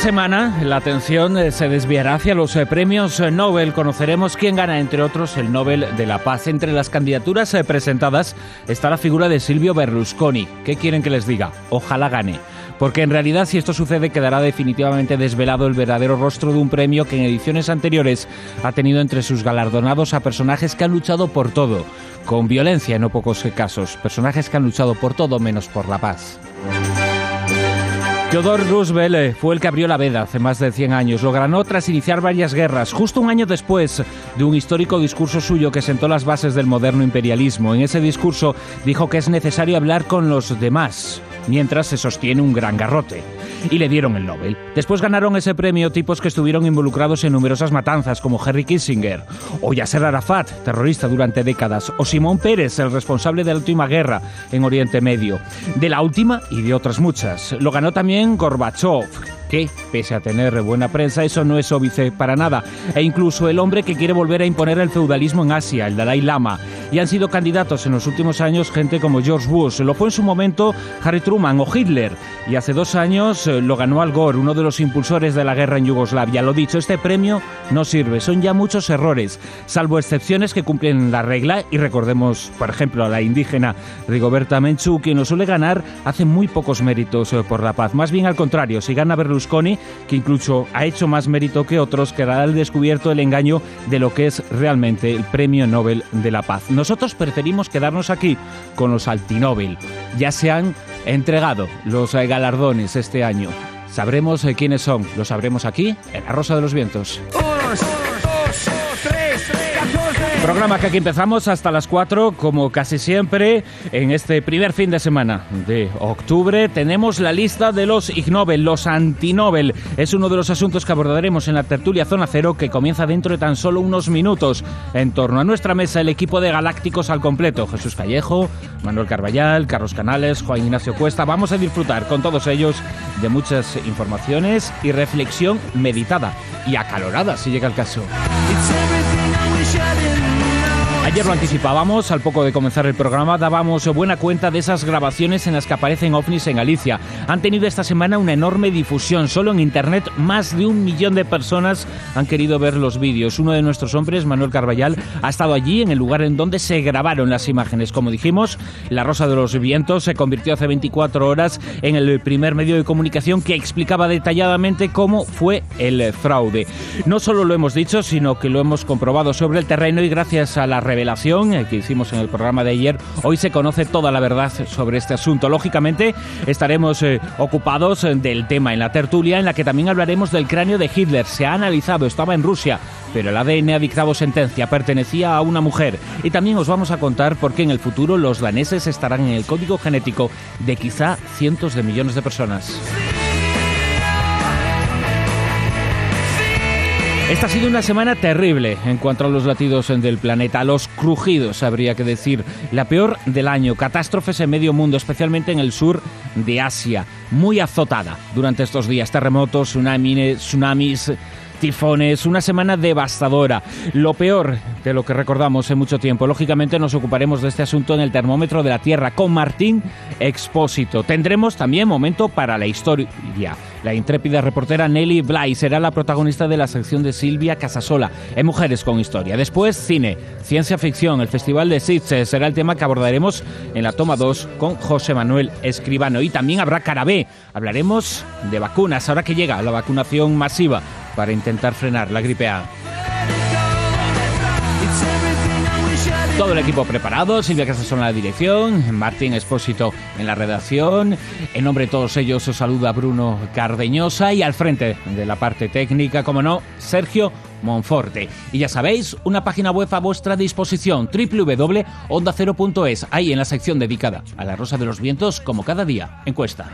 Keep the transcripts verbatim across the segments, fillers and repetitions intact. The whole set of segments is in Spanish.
semana la atención se desviará hacia los premios Nobel. Conoceremos quién gana, entre otros, el Nobel de la Paz. Entre las candidaturas presentadas está la figura de Silvio Berlusconi. ¿Qué quieren que les diga? Ojalá gane. Porque en realidad, si esto sucede, quedará definitivamente desvelado el verdadero rostro de un premio que en ediciones anteriores ha tenido entre sus galardonados a personajes que han luchado por todo, con violencia en no pocos casos, personajes que han luchado por todo menos por la paz. Theodore Roosevelt fue el que abrió la veda hace más de cien años. Lo ganó tras iniciar varias guerras, justo un año después de un histórico discurso suyo que sentó las bases del moderno imperialismo. En ese discurso dijo que es necesario hablar con los demás, mientras se sostiene un gran garrote. Y le dieron el Nobel. Después ganaron ese premio tipos que estuvieron involucrados en numerosas matanzas, como Henry Kissinger, o Yasser Arafat, terrorista durante décadas, o Simón Peres, el responsable de la última guerra en Oriente Medio. De la última y de otras muchas. Lo ganó también Gorbachev, que, pese a tener buena prensa, eso no es óbice para nada. E incluso el hombre que quiere volver a imponer el feudalismo en Asia, el Dalai Lama. Y han sido candidatos en los últimos años gente como George Bush, lo fue en su momento Harry Truman o Hitler. Y hace dos años lo ganó Al Gore, uno de los impulsores de la guerra en Yugoslavia. Lo dicho, este premio no sirve, son ya muchos errores, salvo excepciones que cumplen la regla. Y recordemos, por ejemplo, a la indígena Rigoberta Menchú, quien lo suele ganar, hace muy pocos méritos por la paz. Más bien al contrario, si gana Berlusconi, que incluso ha hecho más mérito que otros, quedará al descubierto el engaño de lo que es realmente el Premio Nobel de la Paz. Nosotros preferimos quedarnos aquí con los Altinobel. Ya se han entregado los galardones este año. Sabremos quiénes son, lo sabremos aquí en La Rosa de los Vientos. Programa que aquí empezamos hasta las cuatro, como casi siempre, en este primer fin de semana de octubre. Tenemos la lista de los Ig Nobel, los Antinobel. Es uno de los asuntos que abordaremos en la tertulia Zona Cero, que comienza dentro de tan solo unos minutos. En torno a nuestra mesa, el equipo de galácticos al completo. Jesús Callejo, Manuel Carballal, Carlos Canales, Juan Ignacio Cuesta. Vamos a disfrutar con todos ellos de muchas informaciones y reflexión meditada y acalorada, si llega el caso. Ayer lo anticipábamos, al poco de comenzar el programa dábamos buena cuenta de esas grabaciones en las que aparecen ovnis en Galicia. Han tenido esta semana una enorme difusión. Solo en internet más de un millón de personas han querido ver los vídeos. Uno de nuestros hombres, Manuel Carballal, ha estado allí en el lugar en donde se grabaron las imágenes. Como dijimos, La Rosa de los Vientos se convirtió hace veinticuatro horas en el primer medio de comunicación que explicaba detalladamente cómo fue el fraude. No solo lo hemos dicho, sino que lo hemos comprobado sobre el terreno, y gracias a la revelación que hicimos en el programa de ayer, hoy se conoce toda la verdad sobre este asunto. Lógicamente estaremos eh, ocupados del tema en la tertulia, en la que también hablaremos del cráneo de Hitler. Se ha analizado, estaba en Rusia, pero el A D N ha dictado sentencia, pertenecía a una mujer. Y también os vamos a contar por qué en el futuro los daneses estarán en el código genético de quizá cientos de millones de personas. Esta ha sido una semana terrible en cuanto a los latidos del planeta, los crujidos, habría que decir. La peor del año, catástrofes en medio mundo, especialmente en el sur de Asia. Muy azotada durante estos días, terremotos, tsunamis, tsunamis tifones, una semana devastadora. Lo peor de lo que recordamos en mucho tiempo. Lógicamente nos ocuparemos de este asunto en el termómetro de la Tierra con Martín Expósito. Tendremos también momento para la historia. La intrépida reportera Nelly Bly será la protagonista de la sección de Silvia Casasola en Mujeres con Historia. Después, cine, ciencia ficción, el Festival de Sitges será el tema que abordaremos en la toma dos con José Manuel Escribano. Y también habrá Cara B. Hablaremos de vacunas, ahora que llega la vacunación masiva para intentar frenar la gripe A. Todo el equipo preparado, Silvia Casasola en la dirección, Martín Expósito en la redacción. En nombre de todos ellos os saluda Bruno Cardeñosa, y al frente de la parte técnica, como no, Sergio Monforte. Y ya sabéis, una página web a vuestra disposición, doble u doble u doble u punto onda cero punto es. Ahí en la sección dedicada a La Rosa de los Vientos, como cada día, encuesta.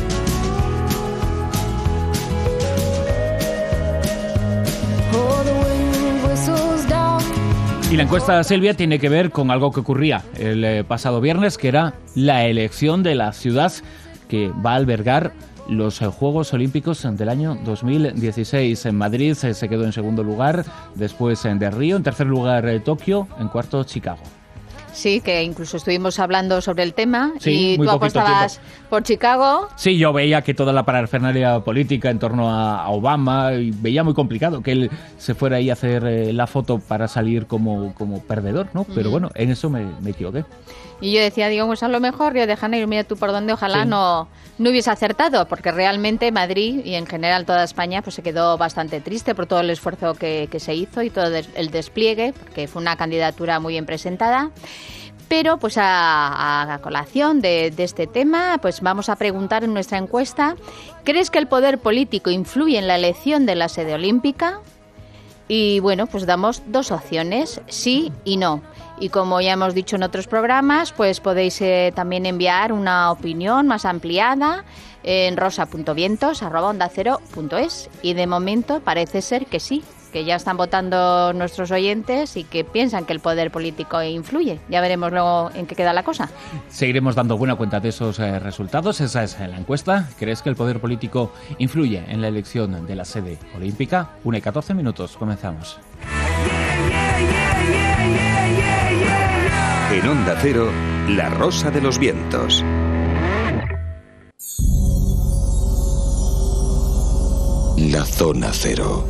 Y la encuesta, Silvia, tiene que ver con algo que ocurría el eh, pasado viernes, que era la elección de la ciudad que va a albergar los eh, Juegos Olímpicos del año dos mil dieciséis. En Madrid eh, se quedó en segundo lugar, después eh, de Río, en tercer lugar eh, Tokio, en cuarto Chicago. Sí, que incluso estuvimos hablando sobre el tema sí, y tú apostabas tiempo. por Chicago. Sí, yo veía que toda la parafernalia política en torno a, a Obama, y veía muy complicado que él se fuera ahí a hacer eh, la foto para salir como, como perdedor, ¿no? Pero mm. bueno, en eso me, me equivoqué. Y yo decía, digo, pues a lo mejor Río de Janeiro, mira tú por dónde, ojalá sí. no, no hubiese acertado, porque realmente Madrid y en general toda España pues se quedó bastante triste por todo el esfuerzo que, que se hizo y todo el despliegue, porque fue una candidatura muy bien presentada. Pero pues a, a colación de, de este tema, pues vamos a preguntar en nuestra encuesta, ¿crees que el poder político influye en la elección de la sede olímpica? Y bueno, pues damos dos opciones, sí y no. Y como ya hemos dicho en otros programas, pues podéis eh, también enviar una opinión más ampliada en rosa punto vientos arroba onda cero punto es. Y de momento parece ser que sí, que ya están votando nuestros oyentes y que piensan que el poder político influye. Ya veremos luego en qué queda la cosa. Seguiremos dando buena cuenta de esos eh, resultados. Esa es la encuesta. ¿Crees que el poder político influye en la elección de la sede olímpica? Una y catorce minutos. Comenzamos. En Onda Cero, La Rosa de los Vientos. La Zona Cero.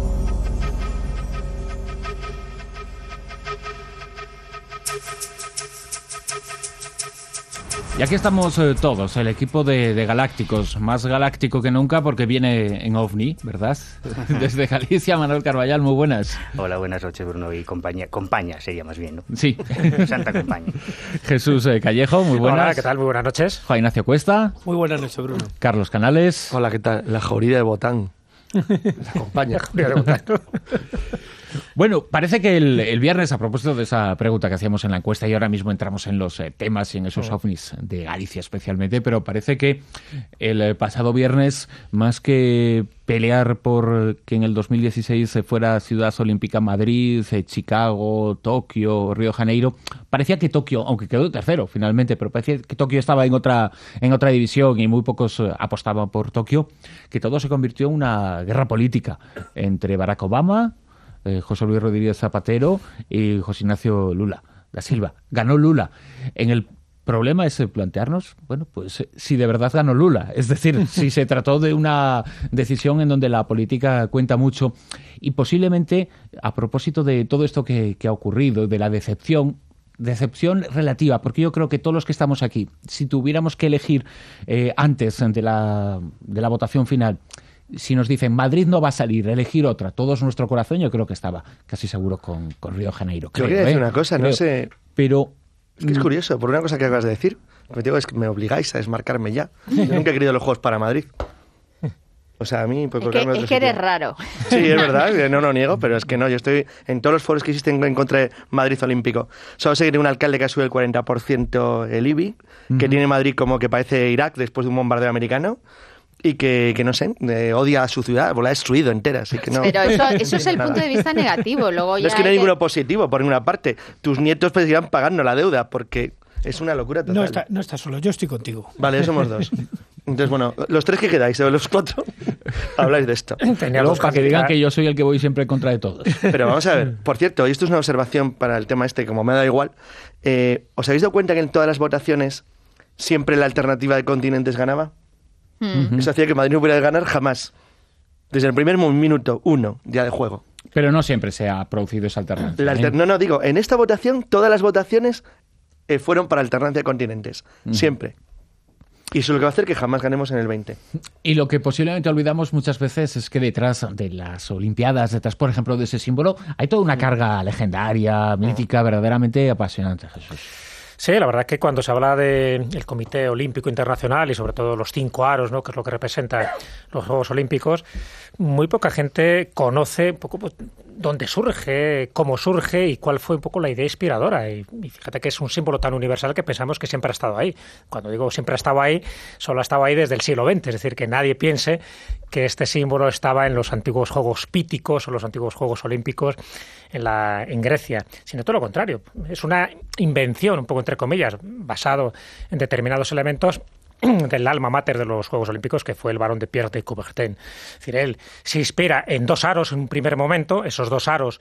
Y aquí estamos eh, todos, el equipo de, de Galácticos, más galáctico que nunca porque viene en OVNI, ¿verdad? Desde Galicia, Manuel Carballal, muy buenas. Hola, buenas noches, Bruno, y compañía, compañía sería más bien, ¿no? Sí. Santa compañía. Jesús eh, Callejo, muy buenas. Hola, ¿qué tal? Muy buenas noches. Juan Ignacio Cuesta. Muy buenas noches, Bruno. Carlos Canales. Hola, ¿qué tal? La jauría de Botán. La compañía. La jauría de Botán. Bueno, parece que el, el viernes, a propósito de esa pregunta que hacíamos en la encuesta, y ahora mismo entramos en los eh, temas y en esos ovnis de Galicia especialmente, pero parece que el eh, pasado viernes, más que pelear por que en el dos mil dieciséis se fuera Ciudad Olímpica Madrid, eh, Chicago, Tokio, Río de Janeiro, parecía que Tokio, aunque quedó tercero finalmente, pero parecía que Tokio estaba en otra, en otra división y muy pocos eh, apostaban por Tokio, que todo se convirtió en una guerra política entre Barack Obama, Eh, José Luis Rodríguez Zapatero y José Ignacio Lula da Silva. Ganó Lula. En el problema es plantearnos, bueno, pues si de verdad ganó Lula. Es decir, si se trató de una decisión en donde la política cuenta mucho y posiblemente, a propósito de todo esto que, que ha ocurrido, de la decepción, decepción relativa, porque yo creo que todos los que estamos aquí, si tuviéramos que elegir eh, antes de la, de la votación final, si nos dicen Madrid no va a salir, elegir otra, todos nuestro corazón, yo creo que estaba casi seguro con, con Río de Janeiro. Creo, yo quería decir ¿eh? una cosa, creo. no sé... Pero... Es que es curioso, por una cosa que acabas de decir, me digo, es que me obligáis a desmarcarme ya. Yo nunca he querido los Juegos para Madrid. O sea, a mí... Pues, es que, es que eres raro. Sí, es verdad, no lo niego, pero es que no, yo estoy en todos los foros que existen en contra de Madrid Olímpico. Solo sé que tiene un alcalde que ha subido el cuarenta por ciento el I B I, uh-huh. que tiene Madrid como que parece Irak después de un bombardeo americano, y que, que no sé, eh, odia a su ciudad, pues la ha destruido entera, así que no... Pero eso, eso es el punto de vista negativo, luego ya... No es que no hay que... ninguno positivo, por ninguna parte. Tus nietos pues irán pagando la deuda, porque es una locura total. No está, no está solo, yo estoy contigo. Vale, somos dos. Entonces, bueno, los tres que quedáis, de los cuatro, habláis de esto. Luego, para que digan que yo soy el que voy siempre en contra de todos. Pero vamos a ver, por cierto, y esto es una observación para el tema este, como me da igual, eh, ¿os habéis dado cuenta que en todas las votaciones siempre la alternativa de continentes ganaba? Uh-huh. Eso hacía que Madrid no pudiera ganar jamás. Desde el primer minuto, uno, ya de juego. Pero no siempre se ha producido esa alternancia. La alter- ¿eh? No, no, digo, en esta votación, todas las votaciones eh, fueron para alternancia de continentes. Uh-huh. Siempre. Y eso es lo que va a hacer que jamás ganemos en el veinte. Y lo que posiblemente olvidamos muchas veces es que detrás de las Olimpiadas, detrás, por ejemplo, de ese símbolo, hay toda una carga legendaria, mítica, verdaderamente apasionante, Jesús. Sí, la verdad es que cuando se habla del Comité Olímpico Internacional y sobre todo los cinco aros, ¿no?, que es lo que representan los Juegos Olímpicos, muy poca gente conoce un poco pues, dónde surge, cómo surge y cuál fue un poco la idea inspiradora. Y, y fíjate que es un símbolo tan universal que pensamos que siempre ha estado ahí. Cuando digo siempre ha estado ahí, solo ha estado ahí desde el siglo veinte. Es decir, que nadie piense que este símbolo estaba en los antiguos Juegos Píticos o los antiguos Juegos Olímpicos en, la, en Grecia, sino todo lo contrario. Es una invención, un poco entre comillas, basado en determinados elementos del alma mater de los Juegos Olímpicos, que fue el Barón de Pierre de Coubertin. Es decir, él se inspira en dos aros en un primer momento. Esos dos aros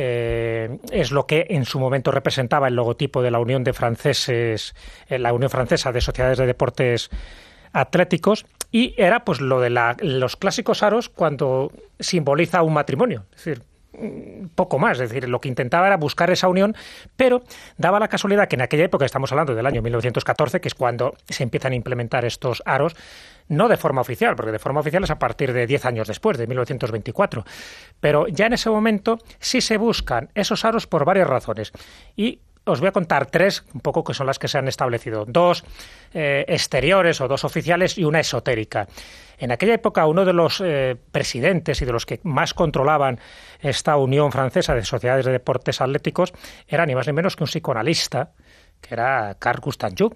eh, es lo que en su momento representaba el logotipo de la Unión de Franceses, la Unión Francesa de Sociedades de Deportes Atléticos, y era pues lo de la, los clásicos aros cuando simboliza un matrimonio. Es decir, poco más, es decir, lo que intentaba era buscar esa unión, pero daba la casualidad que en aquella época, estamos hablando del año mil novecientos catorce, que es cuando se empiezan a implementar estos aros, no de forma oficial, porque de forma oficial es a partir de diez años después, de mil novecientos veinticuatro, pero ya en ese momento sí se buscan esos aros por varias razones, y os voy a contar tres, un poco que son las que se han establecido. Dos eh, exteriores o dos oficiales y una esotérica. En aquella época uno de los eh, presidentes y de los que más controlaban esta Unión Francesa de Sociedades de Deportes Atléticos era ni más ni menos que un psicoanalista, que era Carl Gustav Jung.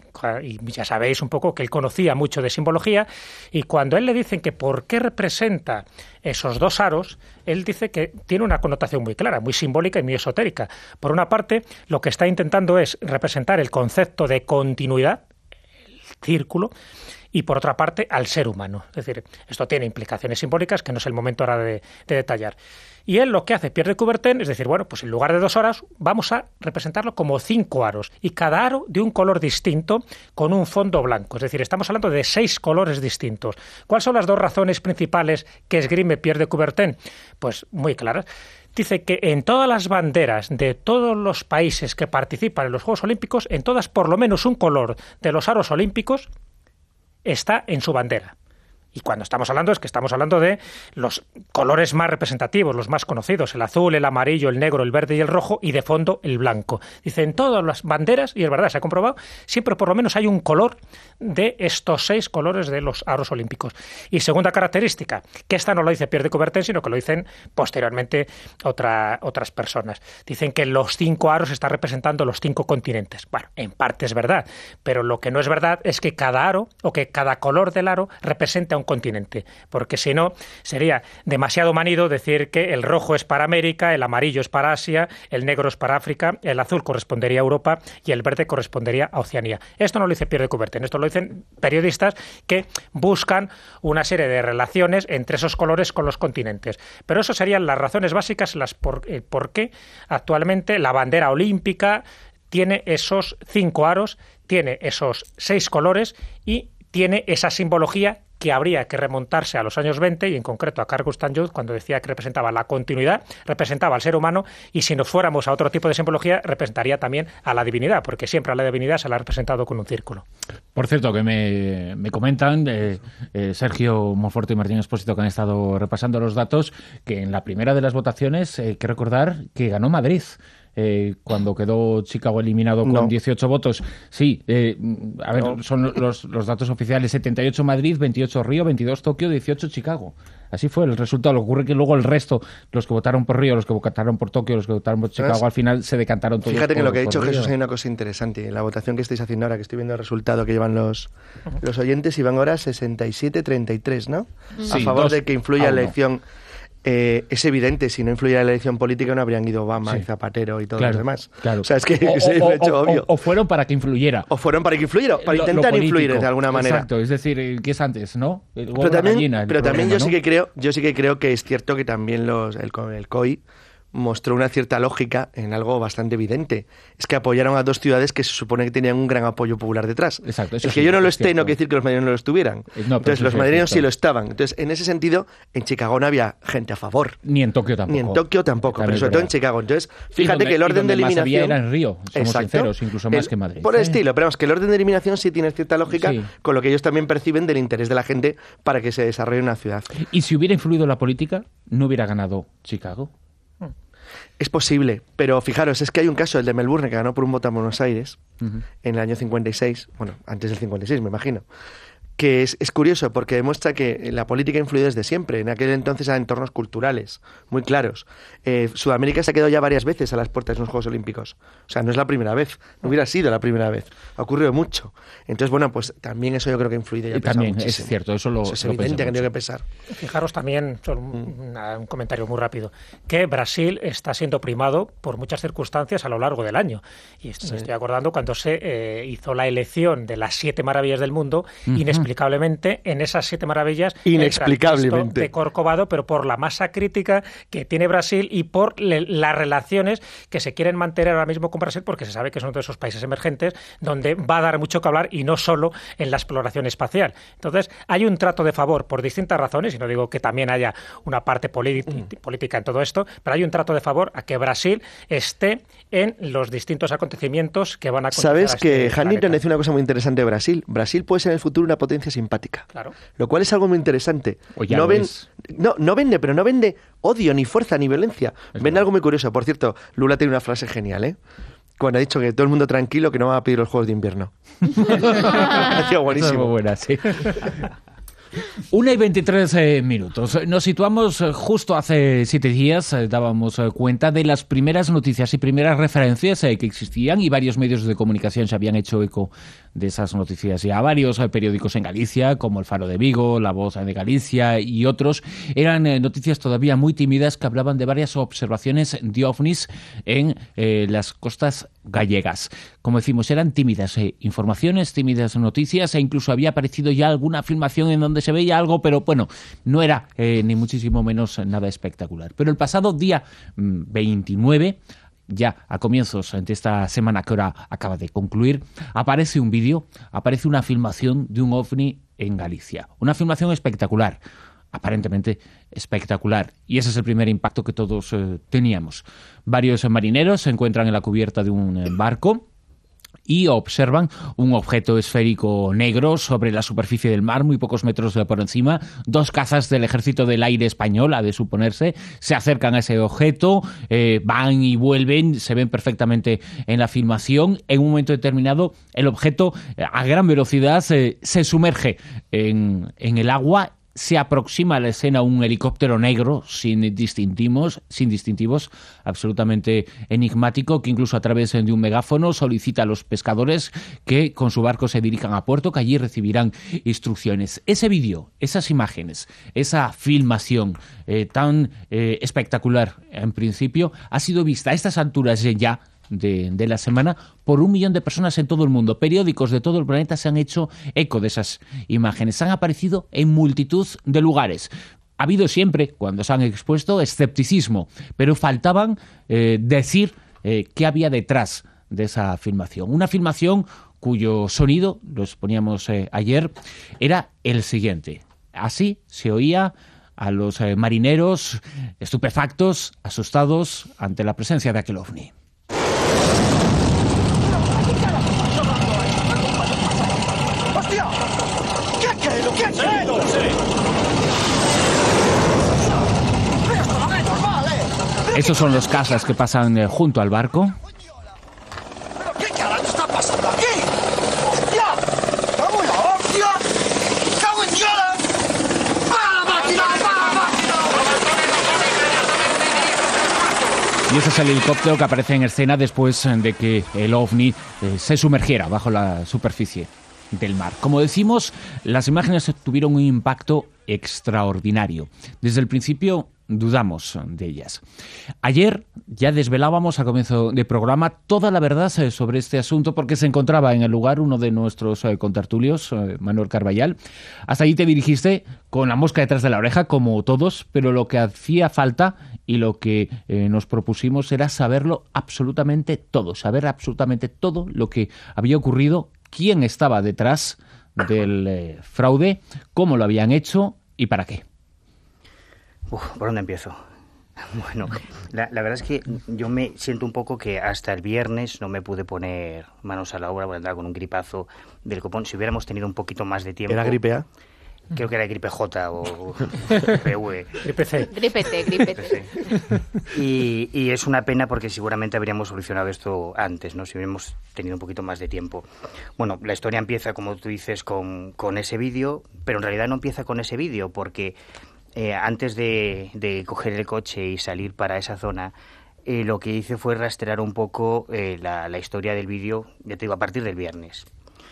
Y ya sabéis un poco que él conocía mucho de simbología, y cuando a él le dicen que por qué representa esos dos aros, él dice que tiene una connotación muy clara, muy simbólica y muy esotérica. Por una parte, lo que está intentando es representar el concepto de continuidad, el círculo, y por otra parte al ser humano. Es decir, esto tiene implicaciones simbólicas que no es el momento ahora de, de detallar. Y él lo que hace, Pierre de Coubertin, es decir, bueno, pues en lugar de dos aros vamos a representarlo como cinco aros, y cada aro de un color distinto con un fondo blanco. Es decir, estamos hablando de seis colores distintos. ¿Cuáles son las dos razones principales que esgrime Pierre de Coubertin? Pues muy claras. Dice que en todas las banderas de todos los países que participan en los Juegos Olímpicos, en todas por lo menos un color de los aros olímpicos está en su bandera. Y cuando estamos hablando es que estamos hablando de los colores más representativos, los más conocidos, el azul, el amarillo, el negro, el verde y el rojo, y de fondo el blanco. Dice, en todas las banderas, y es verdad, se ha comprobado, siempre por lo menos hay un color de estos seis colores de los aros olímpicos. Y segunda característica, que esta no lo dice Pierre de Coubertin, sino que lo dicen posteriormente otra, otras personas. Dicen que los cinco aros están representando los cinco continentes. Bueno, en parte es verdad, pero lo que no es verdad es que cada aro, o que cada color del aro representa un continente, porque si no sería demasiado manido decir que el rojo es para América, el amarillo es para Asia, el negro es para África, el azul correspondería a Europa y el verde correspondería a Oceanía. Esto no lo dice Pierre de Coubertin, esto lo dicen periodistas que buscan una serie de relaciones entre esos colores con los continentes. Pero eso serían las razones básicas, las por, eh, por qué actualmente la bandera olímpica tiene esos cinco aros, tiene esos seis colores y tiene esa simbología que habría que remontarse a los años veinte, y en concreto a Carl Gustav Jung, cuando decía que representaba la continuidad, representaba al ser humano, y si nos fuéramos a otro tipo de simbología, representaría también a la divinidad, porque siempre a la divinidad se la ha representado con un círculo. Por cierto, que me, me comentan eh, eh, Sergio Monforte y Martín Expósito, que han estado repasando los datos, que en la primera de las votaciones, eh, hay que recordar que ganó Madrid. Eh, cuando quedó Chicago eliminado con no. dieciocho votos. Sí, eh, a ver, no. son los, los datos oficiales: setenta y ocho Madrid, veintiocho Río, veintidós Tokio, dieciocho Chicago. Así fue el resultado. Lo que ocurre que luego el resto, los que votaron por Río, los que votaron por Tokio, los que votaron por Chicago, ¿sabes? Al final se decantaron todos. Fíjate que en lo que ha dicho Río. Jesús hay una cosa interesante. En la votación que estáis haciendo ahora, que estoy viendo el resultado que llevan los, los oyentes, iban ahora sesenta y siete treinta y tres, ¿no? Sí, a favor dos de que influya la elección. Eh, es evidente, si no influyera en la elección política no habrían ido Obama sí. y Zapatero y todos claro, los demás. Claro. O sea, es que o, se o, ha hecho o, obvio. O, o fueron para que influyera. O fueron para que influyera, para lo, intentar lo influir de alguna manera. Exacto, es decir, ¿qué es antes, no? El pero también, gallina, el pero problema, también yo ¿no? sí que creo, yo sí que creo que es cierto que también los el, el C O I mostró una cierta lógica en algo bastante evidente. Es que apoyaron a dos ciudades que se supone que tenían un gran apoyo popular detrás. Exacto, eso es que sí, yo no lo es esté, cierto. no quiere decir que los madrileños no lo estuvieran. No, Entonces, los madrileños sí lo estaban. Entonces, en ese sentido, en Chicago no había gente a favor. Ni en Tokio tampoco. Ni en Tokio tampoco, También pero sobre todo en Chicago. Entonces, fíjate donde, que el orden de eliminación... Más había era en Río, somos Exacto. sinceros, incluso más el, que Madrid. Por el ¿eh? estilo, pero vamos, que el orden de eliminación sí tiene cierta lógica sí. con lo que ellos también perciben del interés de la gente para que se desarrolle una ciudad. ¿Y si hubiera influido la política, no hubiera ganado Chicago? Es posible, pero fijaros, es que hay un caso, el de Melbourne, que ganó por un voto en Buenos Aires, uh-huh. en el año cincuenta y seis, bueno, antes del cincuenta y seis, me imagino, que es, es curioso porque demuestra que la política influye desde siempre. En aquel entonces a entornos culturales muy claros. Eh, Sudamérica se ha quedado ya varias veces a las puertas de los Juegos Olímpicos. O sea, no es la primera vez, no hubiera sido la primera vez. Ha ocurrido mucho. Entonces, bueno, pues también eso yo creo que influye. Y también muchísimo. Es cierto, eso lo eso es lo evidente que tiene que pesar. Fijaros también, solo un, una, un comentario muy rápido, que Brasil está siendo primado por muchas circunstancias a lo largo del año. Y esto, sí. me estoy acordando cuando se eh, hizo la elección de las siete maravillas del mundo, uh-huh. inexplicablemente en esas siete maravillas inexplicablemente de Corcovado, pero por la masa crítica que tiene Brasil y por le, las relaciones que se quieren mantener ahora mismo con Brasil, porque se sabe que es uno de esos países emergentes donde va a dar mucho que hablar y no solo en la exploración espacial. Entonces, hay un trato de favor por distintas razones, y no digo que también haya una parte política, política en todo esto, pero hay un trato de favor a que Brasil esté en los distintos acontecimientos que van a acontecer. Sabes a que este Huntington planeta. decía una cosa muy interesante de Brasil. Brasil puede ser en el futuro una potencia simpática. Claro. Lo cual es algo muy interesante. O ya no, lo ven, es. no, no vende, pero no vende odio, ni fuerza, ni violencia. Es vende verdad. Algo muy curioso. Por cierto, Lula tiene una frase genial, ¿eh? Cuando ha dicho que todo el mundo tranquilo, que no va a pedir los Juegos de Invierno. Ha sido buenísimo. Es muy buena, sí. Una y veintitrés eh, minutos. Nos situamos eh, justo hace siete días, eh, dábamos eh, cuenta de las primeras noticias y primeras referencias eh, que existían, y varios medios de comunicación se habían hecho eco de esas noticias. Ya varios eh, periódicos en Galicia, como El Faro de Vigo, La Voz de Galicia y otros, eran eh, noticias todavía muy tímidas que hablaban de varias observaciones de ovnis en eh, las costas gallegas. Como decimos, eran tímidas eh, informaciones, tímidas noticias, e incluso había aparecido ya alguna filmación en donde se veía algo, pero bueno, no era eh, ni muchísimo menos nada espectacular. Pero el pasado día mmm, veintinueve, ya a comienzos de esta semana que ahora acaba de concluir, aparece un vídeo, aparece una filmación de un ovni en Galicia. Una filmación espectacular, aparentemente espectacular. Y ese es el primer impacto que todos eh, teníamos. Varios marineros se encuentran en la cubierta de un eh, barco y observan un objeto esférico negro sobre la superficie del mar, muy pocos metros por encima. Dos cazas del Ejército del Aire español, ha de suponerse, se acercan a ese objeto, eh, van y vuelven, se ven perfectamente en la filmación. En un momento determinado, el objeto a gran velocidad eh, se sumerge en, en el agua. Se aproxima a la escena un helicóptero negro sin distintivos, sin distintivos, absolutamente enigmático, que incluso a través de un megáfono solicita a los pescadores que con su barco se dirijan a puerto, que allí recibirán instrucciones. Ese vídeo, esas imágenes, esa filmación eh, tan eh, espectacular en principio, ha sido vista a estas alturas ya De, de la semana por un millón de personas en todo el mundo. Periódicos de todo el planeta se han hecho eco de esas imágenes. Han aparecido en multitud de lugares. Ha habido siempre, cuando se han expuesto, escepticismo, pero faltaban eh, decir eh, qué había detrás de esa filmación. Una filmación cuyo sonido, lo exponíamos eh, ayer, era el siguiente. Así se oía a los eh, marineros estupefactos, asustados ante la presencia de aquel ovni. Esos son los cazas que pasan eh, junto al barco. ¿Pero qué carajo está pasando aquí? ¡Hostia! ¡Cago en la hostia! ¡Cago en Dios! ¡Para la máquina! ¡Para la máquina! Y ese es el helicóptero que aparece en escena después de que el ovni eh, se sumergiera bajo la superficie del mar. Como decimos, las imágenes tuvieron un impacto extraordinario. Desde el principio dudamos de ellas. Ayer ya desvelábamos a comienzo de programa toda la verdad sobre este asunto, porque se encontraba en el lugar uno de nuestros eh, contertulios, eh, Manuel Carballal. Hasta allí te dirigiste con la mosca detrás de la oreja, como todos, pero lo que hacía falta y lo que eh, nos propusimos era saberlo absolutamente todo, saber absolutamente todo lo que había ocurrido, quién estaba detrás del eh, fraude, cómo lo habían hecho y para qué. Uf, ¿por dónde empiezo? Bueno, la, la verdad es que yo me siento un poco que hasta el viernes no me pude poner manos a la obra, porque andaba con un gripazo del copón. Si hubiéramos tenido un poquito más de tiempo... ¿Era gripe A? Creo que era gripe J o gripe V. Gripe C. Gripe T, gripe T. Y, y es una pena porque seguramente habríamos solucionado esto antes, ¿no? Si hubiéramos tenido un poquito más de tiempo. Bueno, la historia empieza, como tú dices, con, con ese vídeo, pero en realidad no empieza con ese vídeo porque eh, antes de, de coger el coche y salir para esa zona, eh, lo que hice fue rastrear un poco eh, la, la historia del vídeo, ya te digo, a partir del viernes.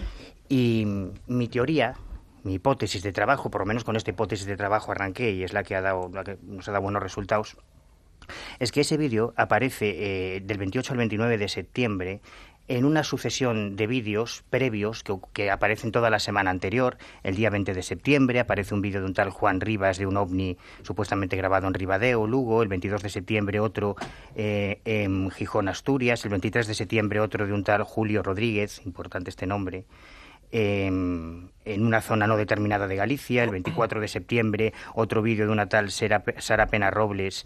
Y mi teoría... Mi hipótesis de trabajo, por lo menos con esta hipótesis de trabajo arranqué y es la que, ha dado, la que nos ha dado buenos resultados, es que ese vídeo aparece eh, del veintiocho al veintinueve de septiembre en una sucesión de vídeos previos que, que aparecen toda la semana anterior. El día veinte de septiembre aparece un vídeo de un tal Juan Rivas de un ovni supuestamente grabado en Ribadeo, Lugo. El veintidós de septiembre otro eh, en Gijón, Asturias. El veintitrés de septiembre otro de un tal Julio Rodríguez, importante este nombre, Eh, en una zona no determinada de Galicia. El veinticuatro de septiembre otro vídeo de una tal Sara, Sara Pena Robles,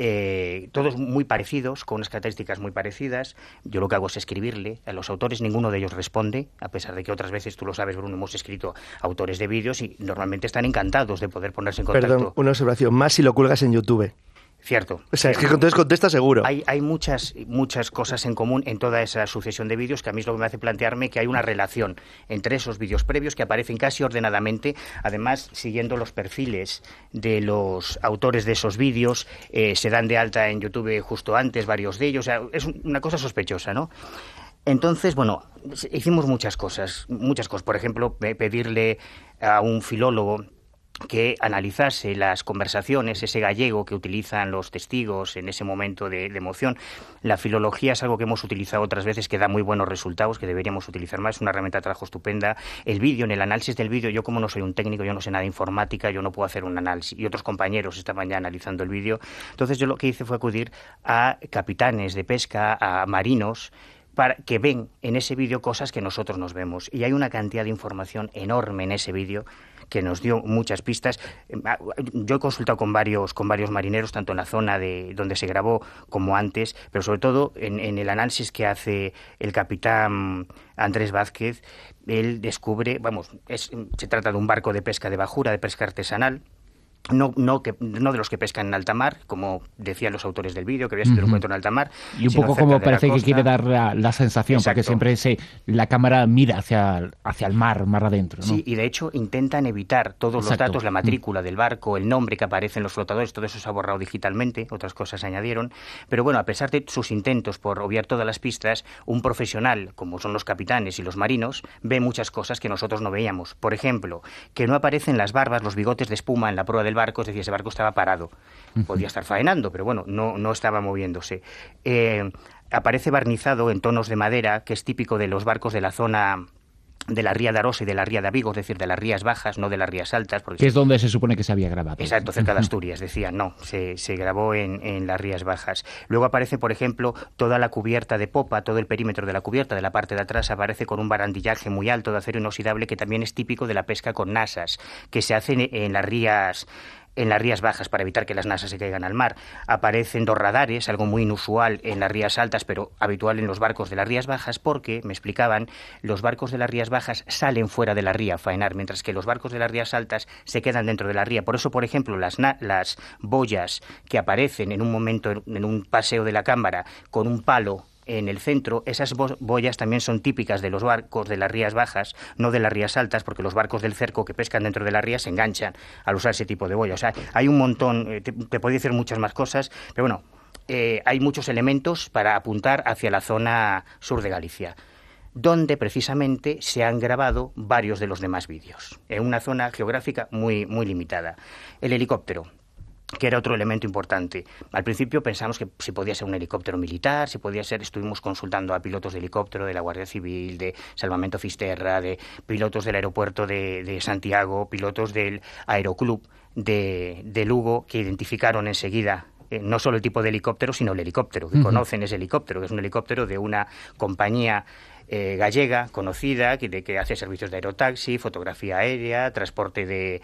eh, todos muy parecidos, con unas características muy parecidas. Yo lo que hago es escribirle a los autores, ninguno de ellos responde, a pesar de que otras veces, tú lo sabes, Bruno, hemos escrito autores de vídeos y normalmente están encantados de poder ponerse en contacto. Perdón, una observación, más si lo cuelgas en YouTube. Cierto. O sea, cierto. es que entonces contesta seguro. Hay, hay muchas, muchas cosas en común en toda esa sucesión de vídeos que a mí es lo que me hace plantearme que hay una relación entre esos vídeos previos que aparecen casi ordenadamente, además siguiendo los perfiles de los autores de esos vídeos, eh, se dan de alta en YouTube justo antes varios de ellos, o sea, es una cosa sospechosa, ¿no? Entonces, bueno, hicimos muchas cosas, muchas cosas. Por ejemplo, pedirle a un filólogo que analizase las conversaciones, ese gallego que utilizan los testigos en ese momento de, de emoción. La filología es algo que hemos utilizado otras veces, que da muy buenos resultados, que deberíamos utilizar más, es una herramienta de trabajo estupenda. El vídeo, en el análisis del vídeo, yo como no soy un técnico, yo no sé nada de informática, yo no puedo hacer un análisis, y otros compañeros estaban ya analizando el vídeo. Entonces yo lo que hice fue acudir a capitanes de pesca, a marinos, para que ven en ese vídeo cosas que nosotros nos vemos. Y hay una cantidad de información enorme en ese vídeo que nos dio muchas pistas. Yo he consultado con varios con varios marineros, tanto en la zona de donde se grabó como antes, pero sobre todo en, en el análisis que hace el capitán Andrés Vázquez. Él descubre, vamos, es, se trata de un barco de pesca de bajura, de pesca artesanal. No, no, que, no de los que pescan en alta mar, como decían los autores del vídeo, que había sido un encuentro en alta mar. Y un poco como parece que quiere dar la, la sensación, Exacto. porque siempre se, la cámara mira hacia, hacia el mar, mar adentro, ¿no? Sí, y de hecho intentan evitar todos Exacto. los datos, la matrícula del barco, el nombre que aparece en los flotadores, todo eso se ha borrado digitalmente, otras cosas se añadieron. Pero bueno, a pesar de sus intentos por obviar todas las pistas, un profesional, como son los capitanes y los marinos, ve muchas cosas que nosotros no veíamos. Por ejemplo, que no aparecen las barbas, los bigotes de espuma en la proa del barco, es decir, ese barco estaba parado. Podía estar faenando, pero bueno, no, no estaba moviéndose. Eh, aparece barnizado en tonos de madera, que es típico de los barcos de la zona de la ría de Arosa y de la ría de Vigo, es decir, de las rías bajas, no de las rías altas. Porque que es donde se supone que se había grabado. Exacto, cerca de Asturias, decían, no, se, se grabó en, en las rías bajas. Luego aparece, por ejemplo, toda la cubierta de popa, todo el perímetro de la cubierta, de la parte de atrás, aparece con un barandillaje muy alto de acero inoxidable, que también es típico de la pesca con nasas, que se hace en, en las rías... en las rías bajas para evitar que las nasas se caigan al mar. Aparecen dos radares, algo muy inusual en las rías altas, pero habitual en los barcos de las rías bajas, porque, me explicaban, los barcos de las rías bajas salen fuera de la ría a faenar, mientras que los barcos de las rías altas se quedan dentro de la ría. Por eso, por ejemplo, las, na- las boyas que aparecen en un momento, en un paseo de la cámara, con un palo en el centro, esas boyas también son típicas de los barcos de las rías bajas, no de las rías altas, porque los barcos del cerco que pescan dentro de la ría se enganchan al usar ese tipo de boya. O sea, hay un montón, te, te podría decir muchas más cosas, pero bueno, eh, hay muchos elementos para apuntar hacia la zona sur de Galicia, donde precisamente se han grabado varios de los demás vídeos, en una zona geográfica muy, muy limitada. El helicóptero, que era otro elemento importante. Al principio pensamos que si podía ser un helicóptero militar, si podía ser, estuvimos consultando a pilotos de helicóptero de la Guardia Civil, de Salvamento Fisterra, de pilotos del aeropuerto de, de Santiago, pilotos del Aeroclub de, de Lugo, que identificaron enseguida eh, no solo el tipo de helicóptero, sino el helicóptero, que uh-huh. conocen ese helicóptero, que es un helicóptero de una compañía Eh, gallega, conocida, que, de, que hace servicios de aerotaxi, fotografía aérea, transporte de,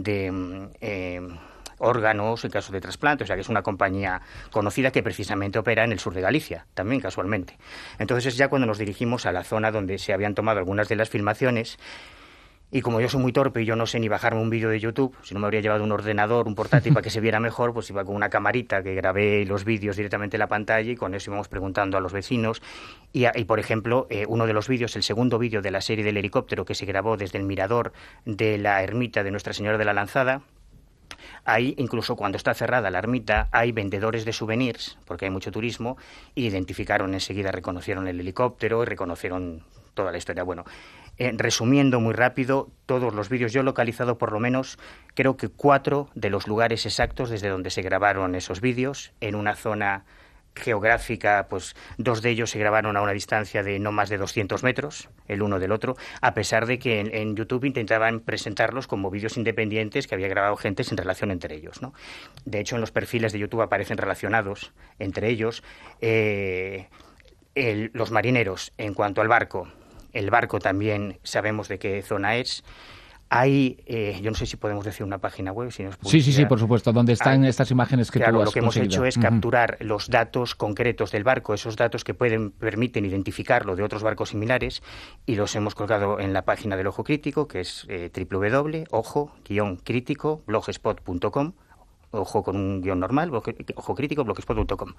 de eh, órganos en caso de trasplante, o sea que es una compañía conocida que precisamente opera en el sur de Galicia, también casualmente. Entonces es ya cuando nos dirigimos a la zona donde se habían tomado algunas de las filmaciones Y como yo soy muy torpe y yo no sé ni bajarme un vídeo de YouTube, si no me habría llevado un ordenador, un portátil para que se viera mejor, pues iba con una camarita que grabé los vídeos directamente en la pantalla y con eso íbamos preguntando a los vecinos. Y, y por ejemplo, eh, uno de los vídeos, el segundo vídeo de la serie del helicóptero que se grabó desde el mirador de la ermita de Nuestra Señora de la Lanzada, ahí, incluso cuando está cerrada la ermita, hay vendedores de souvenirs, porque hay mucho turismo, y identificaron enseguida, reconocieron el helicóptero y reconocieron toda la historia. Bueno, eh, resumiendo muy rápido, todos los vídeos, yo he localizado por lo menos, creo que cuatro de los lugares exactos desde donde se grabaron esos vídeos, en una zona geográfica, pues dos de ellos se grabaron a una distancia de no más de doscientos metros, el uno del otro, a pesar de que en, en YouTube intentaban presentarlos como vídeos independientes que había grabado gente sin relación entre ellos, ¿no? De hecho, en los perfiles de YouTube aparecen relacionados entre ellos eh, el, los marineros. En cuanto al barco, el barco también sabemos de qué zona es. Hay, eh, yo no sé si podemos decir una página web, si nos Sí, sí, sí, por supuesto, donde están Hay, estas imágenes que claro, tú has lo que hemos conseguido. hecho es uh-huh. capturar los datos concretos del barco, esos datos que pueden permiten identificarlo de otros barcos similares, y los hemos colgado en la página del Ojo Crítico, que es eh, doble u doble u doble u punto ojo guion crítico blogspot punto com, ojo con un guión normal, ojo crítico blogspot punto com.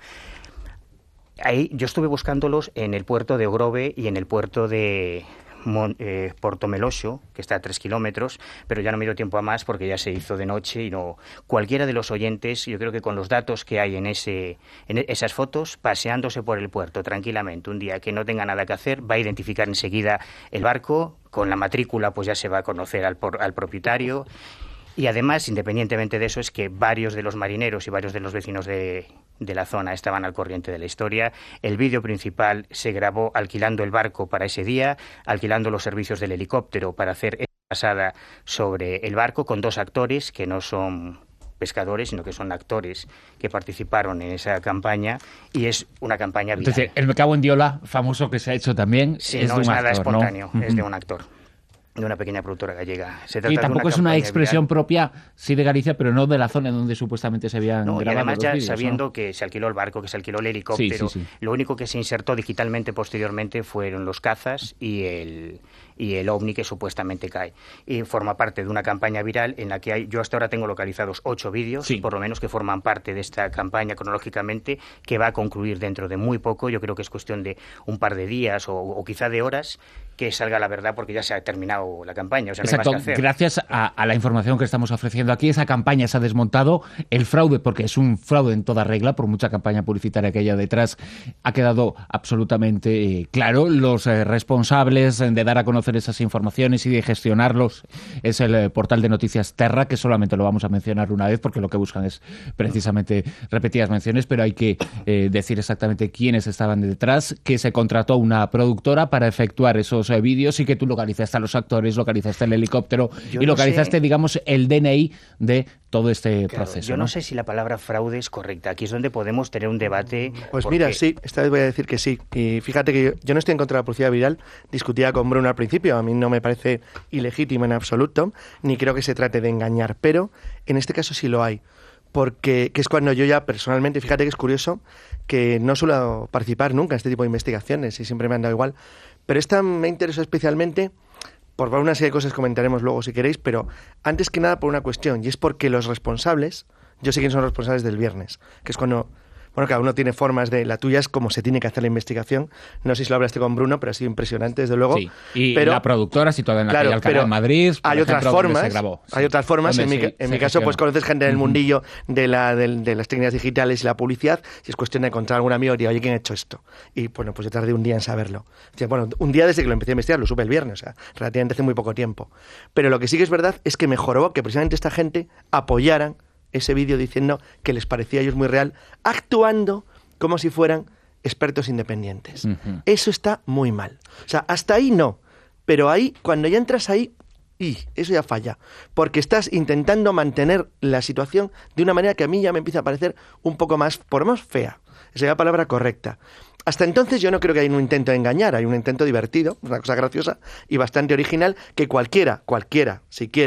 Ahí yo estuve buscándolos en el puerto de Ogrove y en el puerto de Mon, eh, Porto Meloxo, que está a tres kilómetros, pero ya no me dio tiempo a más porque ya se hizo de noche y no. Cualquiera de los oyentes, yo creo que con los datos que hay en ese en esas fotos, paseándose por el puerto tranquilamente un día que no tenga nada que hacer, va a identificar enseguida el barco, con la matrícula pues ya se va a conocer al, por, al propietario. Y además, independientemente de eso, es que varios de los marineros y varios de los vecinos de, de la zona estaban al corriente de la historia. El vídeo principal se grabó alquilando el barco para ese día, alquilando los servicios del helicóptero para hacer esa pasada sobre el barco con dos actores que no son pescadores, sino que son actores que participaron en esa campaña, y es una campaña viral. Entonces, el Me cago en Diola, famoso que se ha hecho también, sí, es no de un es nada actor, espontáneo, ¿no? es de un actor. De una pequeña productora gallega. Se trata y tampoco de una es una expresión viral. propia, sí, de Galicia, pero no de la zona donde supuestamente se habían no, grabado y además los ya vídeos, sabiendo ¿no? que se alquiló el barco, que se alquiló el helicóptero, sí, sí, sí. Lo único que se insertó digitalmente posteriormente fueron los cazas y el y el ovni que supuestamente cae. Y forma parte de una campaña viral en la que hay, yo hasta ahora tengo localizados ocho vídeos, sí. por lo menos, que forman parte de esta campaña cronológicamente, que va a concluir dentro de muy poco. Yo creo que es cuestión de un par de días o, o quizá de horas que salga la verdad, porque ya se ha terminado la campaña. O sea, Exacto. No hay más que hacer. Gracias a, a la información que estamos ofreciendo aquí, esa campaña se ha desmontado. El fraude, porque es un fraude en toda regla, por mucha campaña publicitaria que haya detrás, ha quedado absolutamente eh, claro. Los eh, responsables de dar a conocer esas informaciones y de gestionarlos es el eh, portal de noticias Terra, que solamente lo vamos a mencionar una vez porque lo que buscan es precisamente repetidas menciones, pero hay que eh, decir exactamente quiénes estaban detrás, que se contrató una productora para efectuar esos eh, vídeos y que tú localizaste a los actores, localizaste el helicóptero yo y no localizaste, sé... digamos, el D N I de todo este claro, proceso. Yo ¿no? no sé si la palabra fraude es correcta. Aquí es donde podemos tener un debate. Pues porque... mira, sí, esta vez voy a decir que sí. Y fíjate que yo, yo no estoy en contra de la publicidad viral. Discutía con Bruno al principio. A mí no me parece ilegítimo en absoluto, ni creo que se trate de engañar. Pero en este caso sí lo hay. Porque que es cuando yo ya personalmente, fíjate que es curioso, que no suelo participar nunca en este tipo de investigaciones y siempre me han dado igual. Pero esta me interesó especialmente por una serie de cosas, comentaremos luego si queréis, pero antes que nada por una cuestión, y es porque los responsables, yo sé quiénes son los responsables del viernes, que es cuando, bueno, cada uno tiene formas de, la tuya es como se tiene que hacer la investigación, no sé si lo hablaste con Bruno, pero ha sido impresionante, desde luego. Sí, y pero, la productora situada en la claro, calle Alcalá de Madrid, por hay ejemplo, otras formas, se grabó. Sí. hay otras formas, en, mi, se, en se mi caso gestionó. Pues conoces gente del uh-huh. mundillo de, la, de, de las técnicas digitales y la publicidad, si es cuestión de encontrar algún amigo y decir, oye, ¿quién ha hecho esto? Y bueno, pues yo tardé un día en saberlo. O sea, bueno, un día desde que lo empecé a investigar, lo supe el viernes, o sea, relativamente hace muy poco tiempo. Pero lo que sí que es verdad es que mejoró que precisamente esta gente apoyaran ese vídeo diciendo que les parecía a ellos muy real, actuando como si fueran expertos independientes. Uh-huh. Eso está muy mal. O sea, hasta ahí no. Pero ahí, cuando ya entras ahí, y eso ya falla. Porque estás intentando mantener la situación de una manera que a mí ya me empieza a parecer un poco más, por más fea. Esa es la palabra correcta. Hasta entonces yo no creo que haya un intento de engañar, hay un intento divertido, una cosa graciosa y bastante original que cualquiera, cualquiera, si quiere,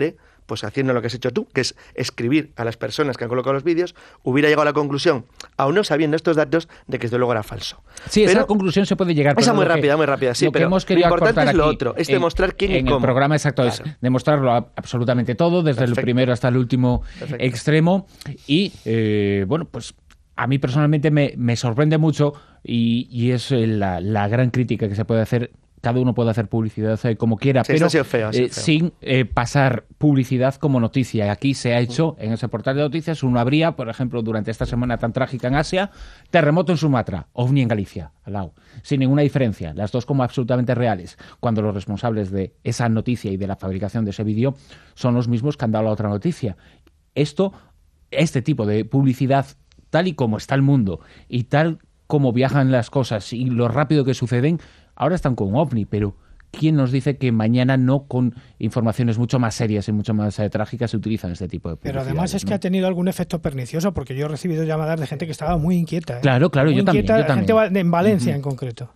pues haciendo lo que has hecho tú, que es escribir a las personas que han colocado los vídeos, hubiera llegado a la conclusión, aún no sabiendo estos datos, de que desde luego era falso. Sí, pero, esa conclusión se puede llegar. Esa muy que, rápida, muy rápida, sí, lo pero que hemos lo querido importante es lo aquí, otro, es en, demostrar quién y en cómo. En el programa, exacto, claro. es demostrarlo a, absolutamente todo, desde Perfecto. el primero hasta el último Perfecto. extremo. Y, eh, bueno, pues a mí personalmente me, me sorprende mucho y, y es la, la gran crítica que se puede hacer. Cada uno puede hacer publicidad eh, como quiera, sí, pero ha sido feo, ha sido eh, feo. sin eh, pasar publicidad como noticia. Aquí se ha hecho, en ese portal de noticias, uno habría, por ejemplo, durante esta semana tan trágica en Asia, terremoto en Sumatra, ovni en Galicia, al lado, sin ninguna diferencia, las dos como absolutamente reales, cuando los responsables de esa noticia y de la fabricación de ese vídeo son los mismos que han dado la otra noticia. Esto, este tipo de publicidad, tal y como está el mundo y tal como viajan las cosas y lo rápido que suceden, ahora están con OVNI, pero ¿quién nos dice que mañana no con informaciones mucho más serias y mucho más eh, trágicas se utilizan este tipo de publicidades? Pero además es ¿no? que ha tenido algún efecto pernicioso, porque yo he recibido llamadas de gente que estaba muy inquieta. ¿eh? Claro, claro, muy yo inquieta, también. Yo también. Gente en Valencia uh-huh. en concreto.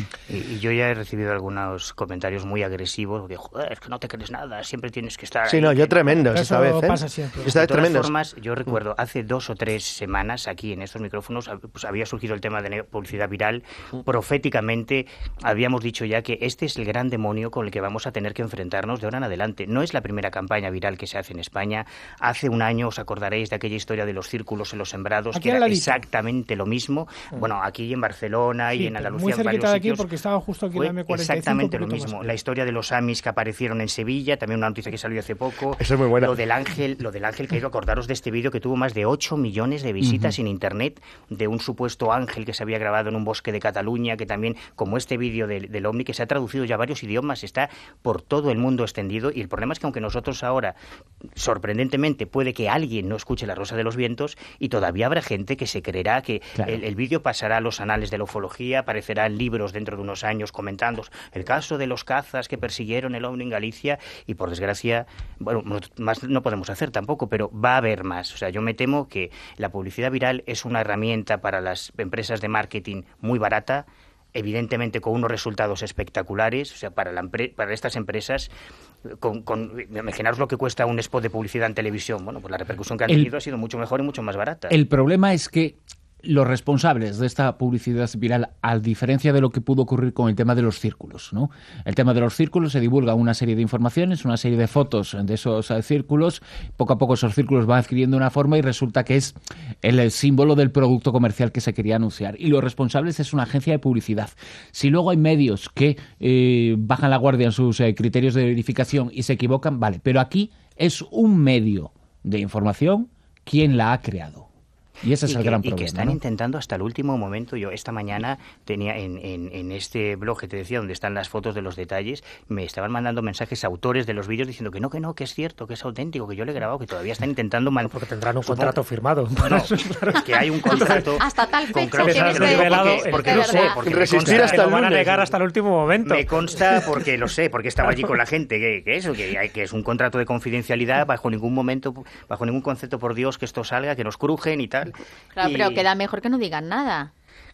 Y, y yo ya he recibido algunos comentarios muy agresivos de, joder, es que no te crees nada, siempre tienes que estar... Sí, ahí, no, yo que tremendo Eso esta vez, ¿eh? pasa siempre. Esta vez de todas tremendo. formas, yo recuerdo, hace dos o tres semanas aquí en estos micrófonos pues, había surgido el tema de publicidad viral. Proféticamente habíamos dicho ya que este es el gran demonio con el que vamos a tener que enfrentarnos de ahora en adelante. No es la primera campaña viral que se hace en España. Hace un año os acordaréis de aquella historia de los círculos en los sembrados, aquí que era exactamente lo mismo. Bueno, aquí en Barcelona sí, y en Andalucía, muy cerquita en varios de aquí sitios, porque estaba justo aquí en la eme cuarenta y cinco. Exactamente lo mismo. La historia de los Amis que aparecieron en Sevilla, también una noticia que salió hace poco. Eso es muy buena. Lo del ángel, lo del ángel caído, acordaros de este vídeo que tuvo más de ocho millones de visitas uh-huh. en internet, de un supuesto ángel que se había grabado en un bosque de Cataluña, que también, como este vídeo del, del OVNI, que se ha traducido ya a varios idiomas, está por todo el mundo extendido. Y el problema es que aunque nosotros ahora, sorprendentemente, puede que alguien no escuche La Rosa de los Vientos, y todavía habrá gente que se creerá que claro. el, el vídeo pasará a los anales de la ufología, aparecerá en libros dentro de unos años comentando el caso de los cazas que persiguieron el ovni en Galicia, y por desgracia, bueno, más no podemos hacer tampoco, pero va a haber más. O sea, yo me temo que la publicidad viral es una herramienta para las empresas de marketing muy barata, evidentemente con unos resultados espectaculares. O sea, para, la, para estas empresas, con, con, imaginaos lo que cuesta un spot de publicidad en televisión. Bueno, pues la repercusión que han tenido el, ha sido mucho mejor y mucho más barata. El problema es que los responsables de esta publicidad viral, a diferencia de lo que pudo ocurrir con el tema de los círculos, ¿no? El tema de los círculos, se divulga una serie de informaciones, una serie de fotos de esos círculos, poco a poco esos círculos van adquiriendo una forma y resulta que es el símbolo del producto comercial que se quería anunciar. Y los responsables es una agencia de publicidad. Si luego hay medios que eh, bajan la guardia en sus eh, criterios de verificación y se equivocan, vale, pero aquí es un medio de información quien la ha creado. Y ese es y el que, gran y problema. que están ¿no? intentando hasta el último momento. Yo esta mañana tenía en, en, en este blog que te decía, donde están las fotos de los detalles, me estaban mandando mensajes autores de los vídeos diciendo que no, que no, que es cierto, que es auténtico, que yo le he grabado, que todavía están intentando... Man... Porque tendrán un Supongo... contrato firmado. No, es que hay un contrato... Hasta tal fecha con tienes que revelado, porque, porque de lo sé, porque resistir hasta el lo van a lunes. negar hasta el último momento. Me consta porque lo sé, porque estaba allí con la gente, que, que eso, que, hay, que es un contrato de confidencialidad, bajo ningún momento, bajo ningún concepto, por Dios, que esto salga, que nos crujen y tal. Claro, y... pero queda mejor que no digan nada.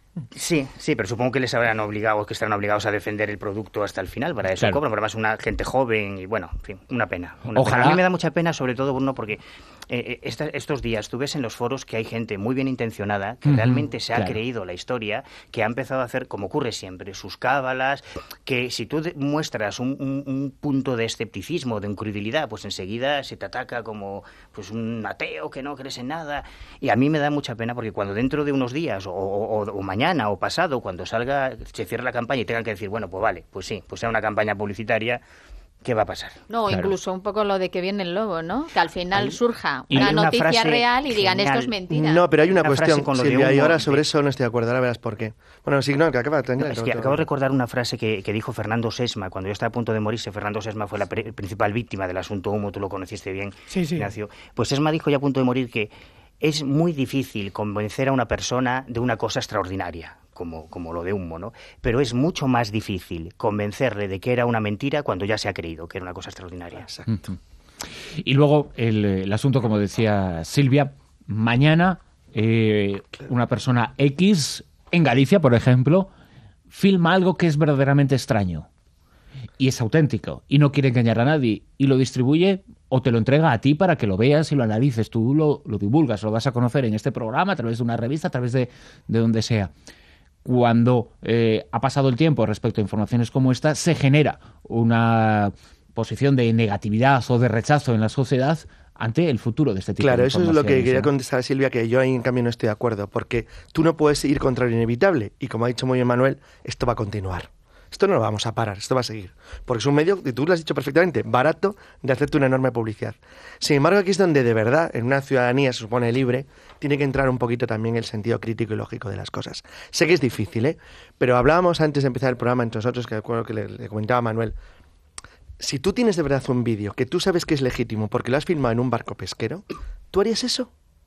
Sí, sí, pero supongo que les habrán obligado, que estarán obligados a defender el producto hasta el final, para eso claro. cobran, pero además una gente joven y bueno, en fin, una pena. Una Ojalá. Pena. A mí me da mucha pena, sobre todo, Bruno, porque eh, esta, estos días tú ves en los foros que hay gente muy bien intencionada, que uh-huh, realmente se ha claro. creído la historia, que ha empezado a hacer, como ocurre siempre, sus cábalas, que si tú de, muestras un, un, un punto de escepticismo, de incredulidad, pues enseguida se te ataca como pues un ateo que no crees en nada. Y a mí me da mucha pena porque cuando dentro de unos días, o, o, o mañana, o pasado, cuando salga, se cierre la campaña y tengan que decir, bueno, pues vale, pues sí, pues sea una campaña publicitaria, ¿qué va a pasar? No, claro. Incluso un poco lo de que viene el lobo, ¿no? Que al final hay, surja una, una noticia real y digan esto es mentira. No, pero hay una, una cuestión, con lo Silvia, de y ahora sobre eso no estoy de acuerdo, ahora verás por qué. Bueno, sí, no, que acaba de tener. No, es que acabo de recordar una frase que, que dijo Fernando Sesma, cuando yo estaba a punto de morirse. Fernando Sesma fue la pre- principal víctima del asunto Humo, tú lo conociste bien, sí, sí. Ignacio. Pues Sesma dijo ya a punto de morir que es muy difícil convencer a una persona de una cosa extraordinaria, como, como lo de Humo, ¿no? Pero es mucho más difícil convencerle de que era una mentira cuando ya se ha creído que era una cosa extraordinaria. Exacto. Uh-huh. Y luego el, el asunto, como decía Silvia, mañana eh, una persona X en Galicia, por ejemplo, filma algo que es verdaderamente extraño. y es auténtico y no quiere engañar a nadie y lo distribuye o te lo entrega a ti para que lo veas y lo analices. Tú lo, lo divulgas, lo vas a conocer en este programa, a través de una revista, a través de, de donde sea. Cuando eh, ha pasado el tiempo respecto a informaciones como esta, se genera una posición de negatividad o de rechazo en la sociedad ante el futuro de este tipo claro, de informaciones. Claro, eso es lo que quería contestar a Silvia, que yo ahí en cambio no estoy de acuerdo, porque tú no puedes ir contra lo inevitable y como ha dicho muy bien Manuel, esto va a continuar. Esto no lo vamos a parar, esto va a seguir. Porque es un medio, y tú lo has dicho perfectamente, barato de hacerte una enorme publicidad. Sin embargo, aquí es donde de verdad, en una ciudadanía se supone libre, tiene que entrar un poquito también el sentido crítico y lógico de las cosas. Sé que es difícil, ¿eh? Pero hablábamos antes de empezar el programa entre nosotros, que recuerdo que le, le comentaba a Manuel, si tú tienes de verdad un vídeo que tú sabes que es legítimo porque lo has filmado en un barco pesquero, ¿tú harías eso?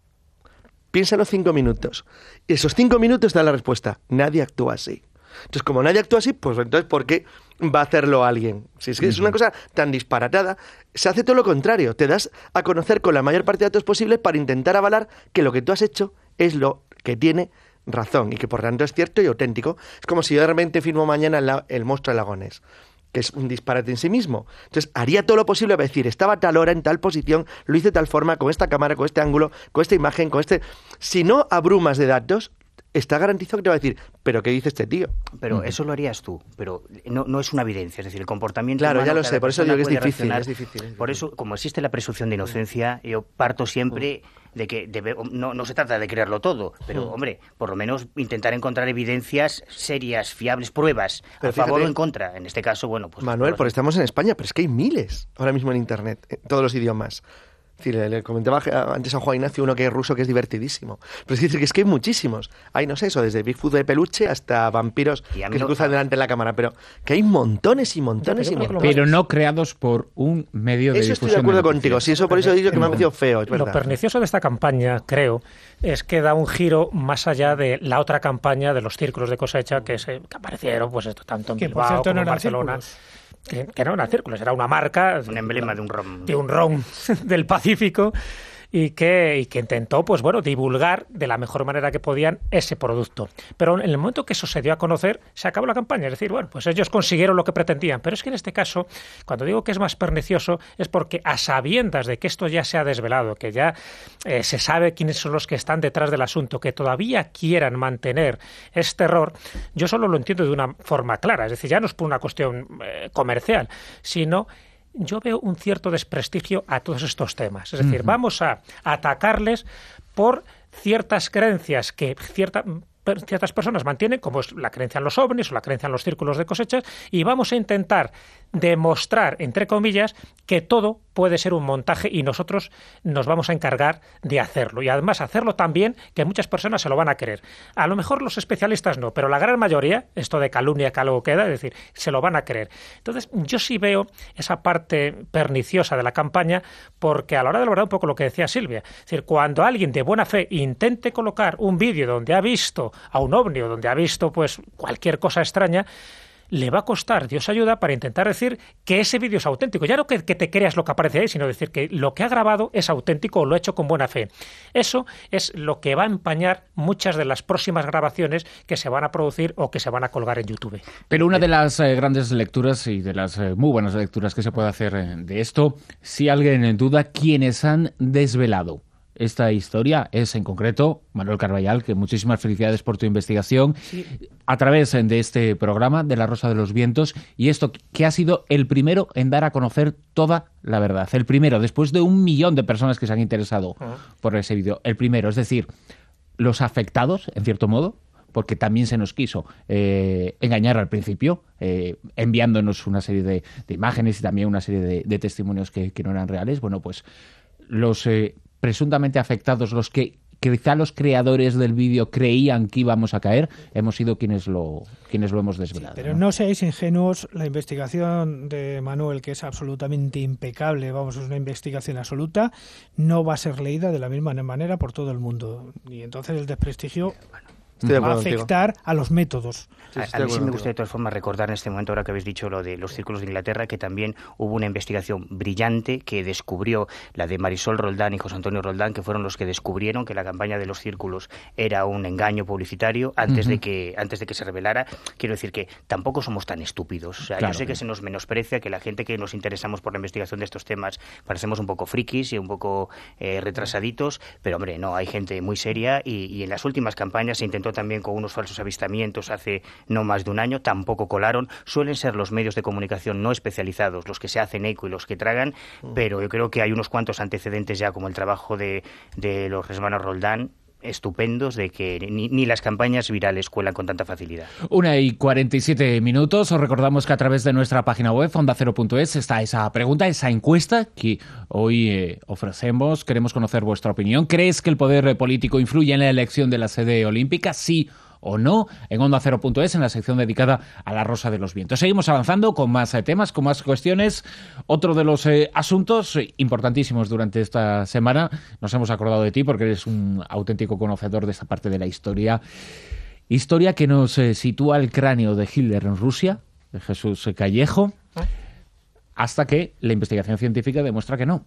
Piénsalo cinco minutos. Y esos cinco minutos te da la respuesta. Nadie actúa así. Entonces, como nadie actúa así, pues entonces, ¿por qué va a hacerlo alguien? Si es que es una cosa tan disparatada, se hace todo lo contrario. Te das a conocer con la mayor parte de datos posibles para intentar avalar que lo que tú has hecho es lo que tiene razón y que por tanto es cierto y auténtico. Es como si yo de repente filmo mañana la, el monstruo de Lagones, que es un disparate en sí mismo. Entonces, haría todo lo posible para decir, estaba a tal hora, en tal posición, lo hice de tal forma, con esta cámara, con este ángulo, con esta imagen, con este... Si no abrumas de datos, está garantizado que te va a decir, ¿pero qué dice este tío? Pero eso lo harías tú, pero no, no es una evidencia, es decir, el comportamiento Claro, humano, ya lo sé, por eso digo que es difícil, es difícil, es difícil. Por eso, como existe la presunción de inocencia, yo parto siempre de que debe, no, no se trata de creerlo todo, pero, hombre, por lo menos intentar encontrar evidencias serias, fiables, pruebas, pero a fíjate, favor o en contra. En este caso, bueno, pues... Manuel, porque estamos en España, pero es que hay miles ahora mismo en Internet, en todos los idiomas. Sí, le, le comentaba antes a Juan Ignacio uno que es ruso que es divertidísimo. Pero es decir, que es que hay muchísimos. Hay, no sé, eso, desde Bigfoot de peluche hasta vampiros que se no, cruzan delante de la cámara. Pero que hay montones y montones y montones. Pero no creados por un medio de eso difusión. Estoy de acuerdo de contigo. Sí, eso por eso digo que me ha parecido feo. Es lo pernicioso de esta campaña, creo, es que da un giro más allá de la otra campaña de los círculos de cosecha que, se, que aparecieron, pues esto, tanto en Bilbao cierto, como no en Barcelona. Que, que no eran círculos, era una marca, un emblema de un ron, de un ron del Pacífico y que, y que intentó, pues bueno, divulgar de la mejor manera que podían ese producto. Pero en el momento que eso se dio a conocer, se acabó la campaña. Es decir, bueno, pues ellos consiguieron lo que pretendían. Pero es que en este caso, cuando digo que es más pernicioso, es porque a sabiendas de que esto ya se ha desvelado, que ya eh, se sabe quiénes son los que están detrás del asunto, que todavía quieran mantener este error, yo solo lo entiendo de una forma clara. Es decir, ya no es por una cuestión eh, comercial, sino... yo veo un cierto desprestigio a todos estos temas. Es decir, uh-huh. vamos a atacarles por ciertas creencias que cierta, ciertas personas mantienen, como es la creencia en los ovnis o la creencia en los círculos de cosechas, y vamos a intentar demostrar, entre comillas, que todo puede ser un montaje y nosotros nos vamos a encargar de hacerlo. Y además hacerlo tan bien que muchas personas se lo van a creer. A lo mejor los especialistas no, pero la gran mayoría, esto de calumnia que algo queda, es decir, se lo van a creer. Entonces, yo sí veo esa parte perniciosa de la campaña porque a la hora de la verdad, un poco lo que decía Silvia, es decir, cuando alguien de buena fe intente colocar un vídeo donde ha visto a un ovni o donde ha visto pues cualquier cosa extraña, le va a costar Dios ayuda para intentar decir que ese vídeo es auténtico. Ya no que, que te creas lo que aparece ahí, sino decir que lo que ha grabado es auténtico o lo ha hecho con buena fe. Eso es lo que va a empañar muchas de las próximas grabaciones que se van a producir o que se van a colgar en YouTube. Pero una de las eh, grandes lecturas y de las eh, muy buenas lecturas que se puede hacer eh, de esto, si alguien en duda, quienes han desvelado esta historia es en concreto Manuel Carballal, que muchísimas felicidades por tu investigación sí. a través de este programa de La Rosa de los Vientos, y esto que ha sido el primero en dar a conocer toda la verdad, el primero, después de un millón de personas que se han interesado uh-huh. por ese vídeo, el primero, es decir, los afectados, en cierto modo, porque también se nos quiso eh, engañar al principio, eh, enviándonos una serie de, de imágenes y también una serie de, de testimonios que, que no eran reales. Bueno, pues los eh, presuntamente afectados, los que quizá los creadores del vídeo creían que íbamos a caer, hemos sido quienes lo quienes lo hemos desvelado. Sí, pero ¿no? no seáis ingenuos, la investigación de Manuel, que es absolutamente impecable, vamos, es una investigación absoluta, no va a ser leída de la misma manera por todo el mundo. Y entonces el desprestigio va a afectar contigo. a los métodos. Sí, a, a mí sí me gusta de todas formas recordar en este momento, ahora que habéis dicho lo de los círculos de Inglaterra, que también hubo una investigación brillante que descubrió, la de Marisol Roldán y José Antonio Roldán, que fueron los que descubrieron que la campaña de los círculos era un engaño publicitario antes, uh-huh. de, que, antes de que se revelara. Quiero decir que tampoco somos tan estúpidos. O sea, claro, yo sé que, que se nos menosprecia, que la gente que nos interesamos por la investigación de estos temas parecemos un poco frikis y un poco eh, retrasaditos, pero hombre, no, hay gente muy seria y, y en las últimas campañas se intentó también con unos falsos avistamientos hace no más de un año, tampoco colaron. Suelen ser los medios de comunicación no especializados los que se hacen eco y los que tragan, pero yo creo que hay unos cuantos antecedentes ya, como el trabajo de, de los hermanos Roldán, estupendos, de que ni, ni las campañas virales cuelan con tanta facilidad. Una y cuarenta y siete minutos. Os recordamos que a través de nuestra página web, onda cero punto es, está esa pregunta, esa encuesta que hoy eh, ofrecemos. Queremos conocer vuestra opinión. ¿Crees que el poder político influye en la elección de la sede olímpica? Sí o no, en onda cero punto es, en la sección dedicada a la Rosa de los Vientos. Seguimos avanzando con más eh, temas, con más cuestiones. Otro de los eh, asuntos eh, importantísimos durante esta semana, nos hemos acordado de ti porque eres un auténtico conocedor de esta parte de la historia. Historia que nos eh, sitúa el cráneo de Hitler en Rusia, de Jesús Callejo, hasta que la investigación científica demuestra que no.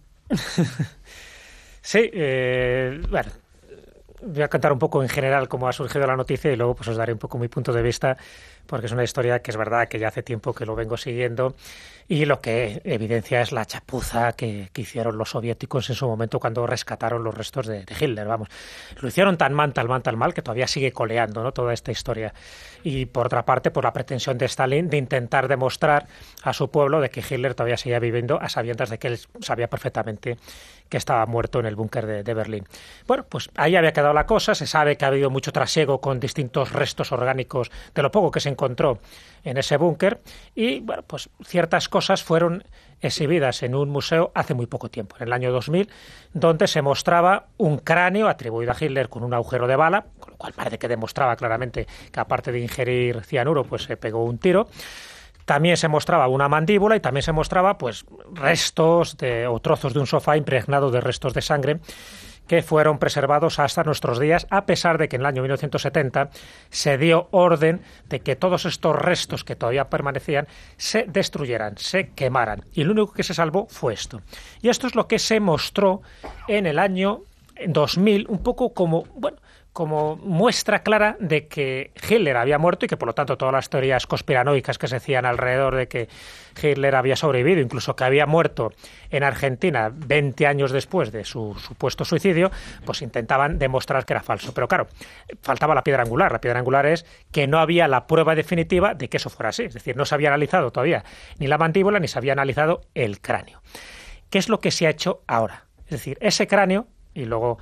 Sí, eh, bueno... Voy a contar un poco en general cómo ha surgido la noticia y luego pues os daré un poco mi punto de vista, porque es una historia que es verdad que ya hace tiempo que lo vengo siguiendo y lo que evidencia es la chapuza que, que hicieron los soviéticos en su momento cuando rescataron los restos de, de Hitler. Vamos, lo hicieron tan mal, tan mal, tan mal que todavía sigue coleando, ¿no?, toda esta historia. Y por otra parte, por la pretensión de Stalin de intentar demostrar a su pueblo de que Hitler todavía seguía viviendo a sabiendas de que él sabía perfectamente que estaba muerto en el búnker de, de Berlín. Bueno, pues ahí había quedado la cosa. Se sabe que ha habido mucho trasiego con distintos restos orgánicos de lo poco que se encontró en ese búnker y, bueno, pues ciertas cosas fueron exhibidas en un museo hace muy poco tiempo, en el año dos mil, donde se mostraba un cráneo atribuido a Hitler con un agujero de bala, con lo cual parece que demostraba claramente que aparte de ingerir cianuro, pues se pegó un tiro. También se mostraba una mandíbula y también se mostraba pues restos de, o trozos de un sofá impregnado de restos de sangre que fueron preservados hasta nuestros días, a pesar de que en el año mil novecientos setenta se dio orden de que todos estos restos que todavía permanecían se destruyeran, se quemaran. Y lo único que se salvó fue esto. Y esto es lo que se mostró en el año dos mil, un poco como, bueno, como muestra clara de que Hitler había muerto y que por lo tanto todas las teorías conspiranoicas que se hacían alrededor de que Hitler había sobrevivido, incluso que había muerto en Argentina veinte años después de su supuesto suicidio, pues intentaban demostrar que era falso. Pero claro, faltaba la piedra angular. La piedra angular es que no había la prueba definitiva de que eso fuera así. Es decir, no se había analizado todavía ni la mandíbula ni se había analizado el cráneo. ¿Qué es lo que se ha hecho ahora? Es decir, ese cráneo, y luego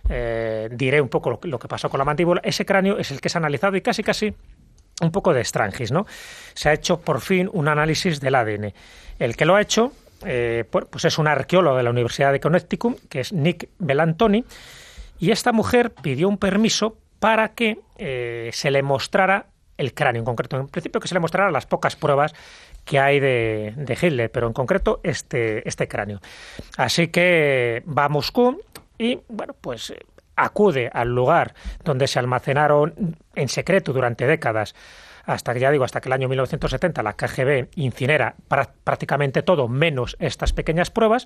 Eh, diré un poco lo, lo que pasó con la mandíbula. Ese cráneo es el que se ha analizado y casi casi un poco de Strangis, ¿no? Se ha hecho por fin un análisis del A D N. El que lo ha hecho eh, pues es un arqueólogo de la Universidad de Connecticut, que es Nick Belantoni, y esta mujer pidió un permiso para que eh, se le mostrara el cráneo, en concreto, en principio que se le mostrara las pocas pruebas que hay de, de Hitler, pero en concreto este, este cráneo. Así que va a Moscú y, bueno, pues acude al lugar donde se almacenaron en secreto durante décadas, hasta que, ya digo, hasta que el año mil novecientos setenta la K G B incinera pra- prácticamente todo, menos estas pequeñas pruebas,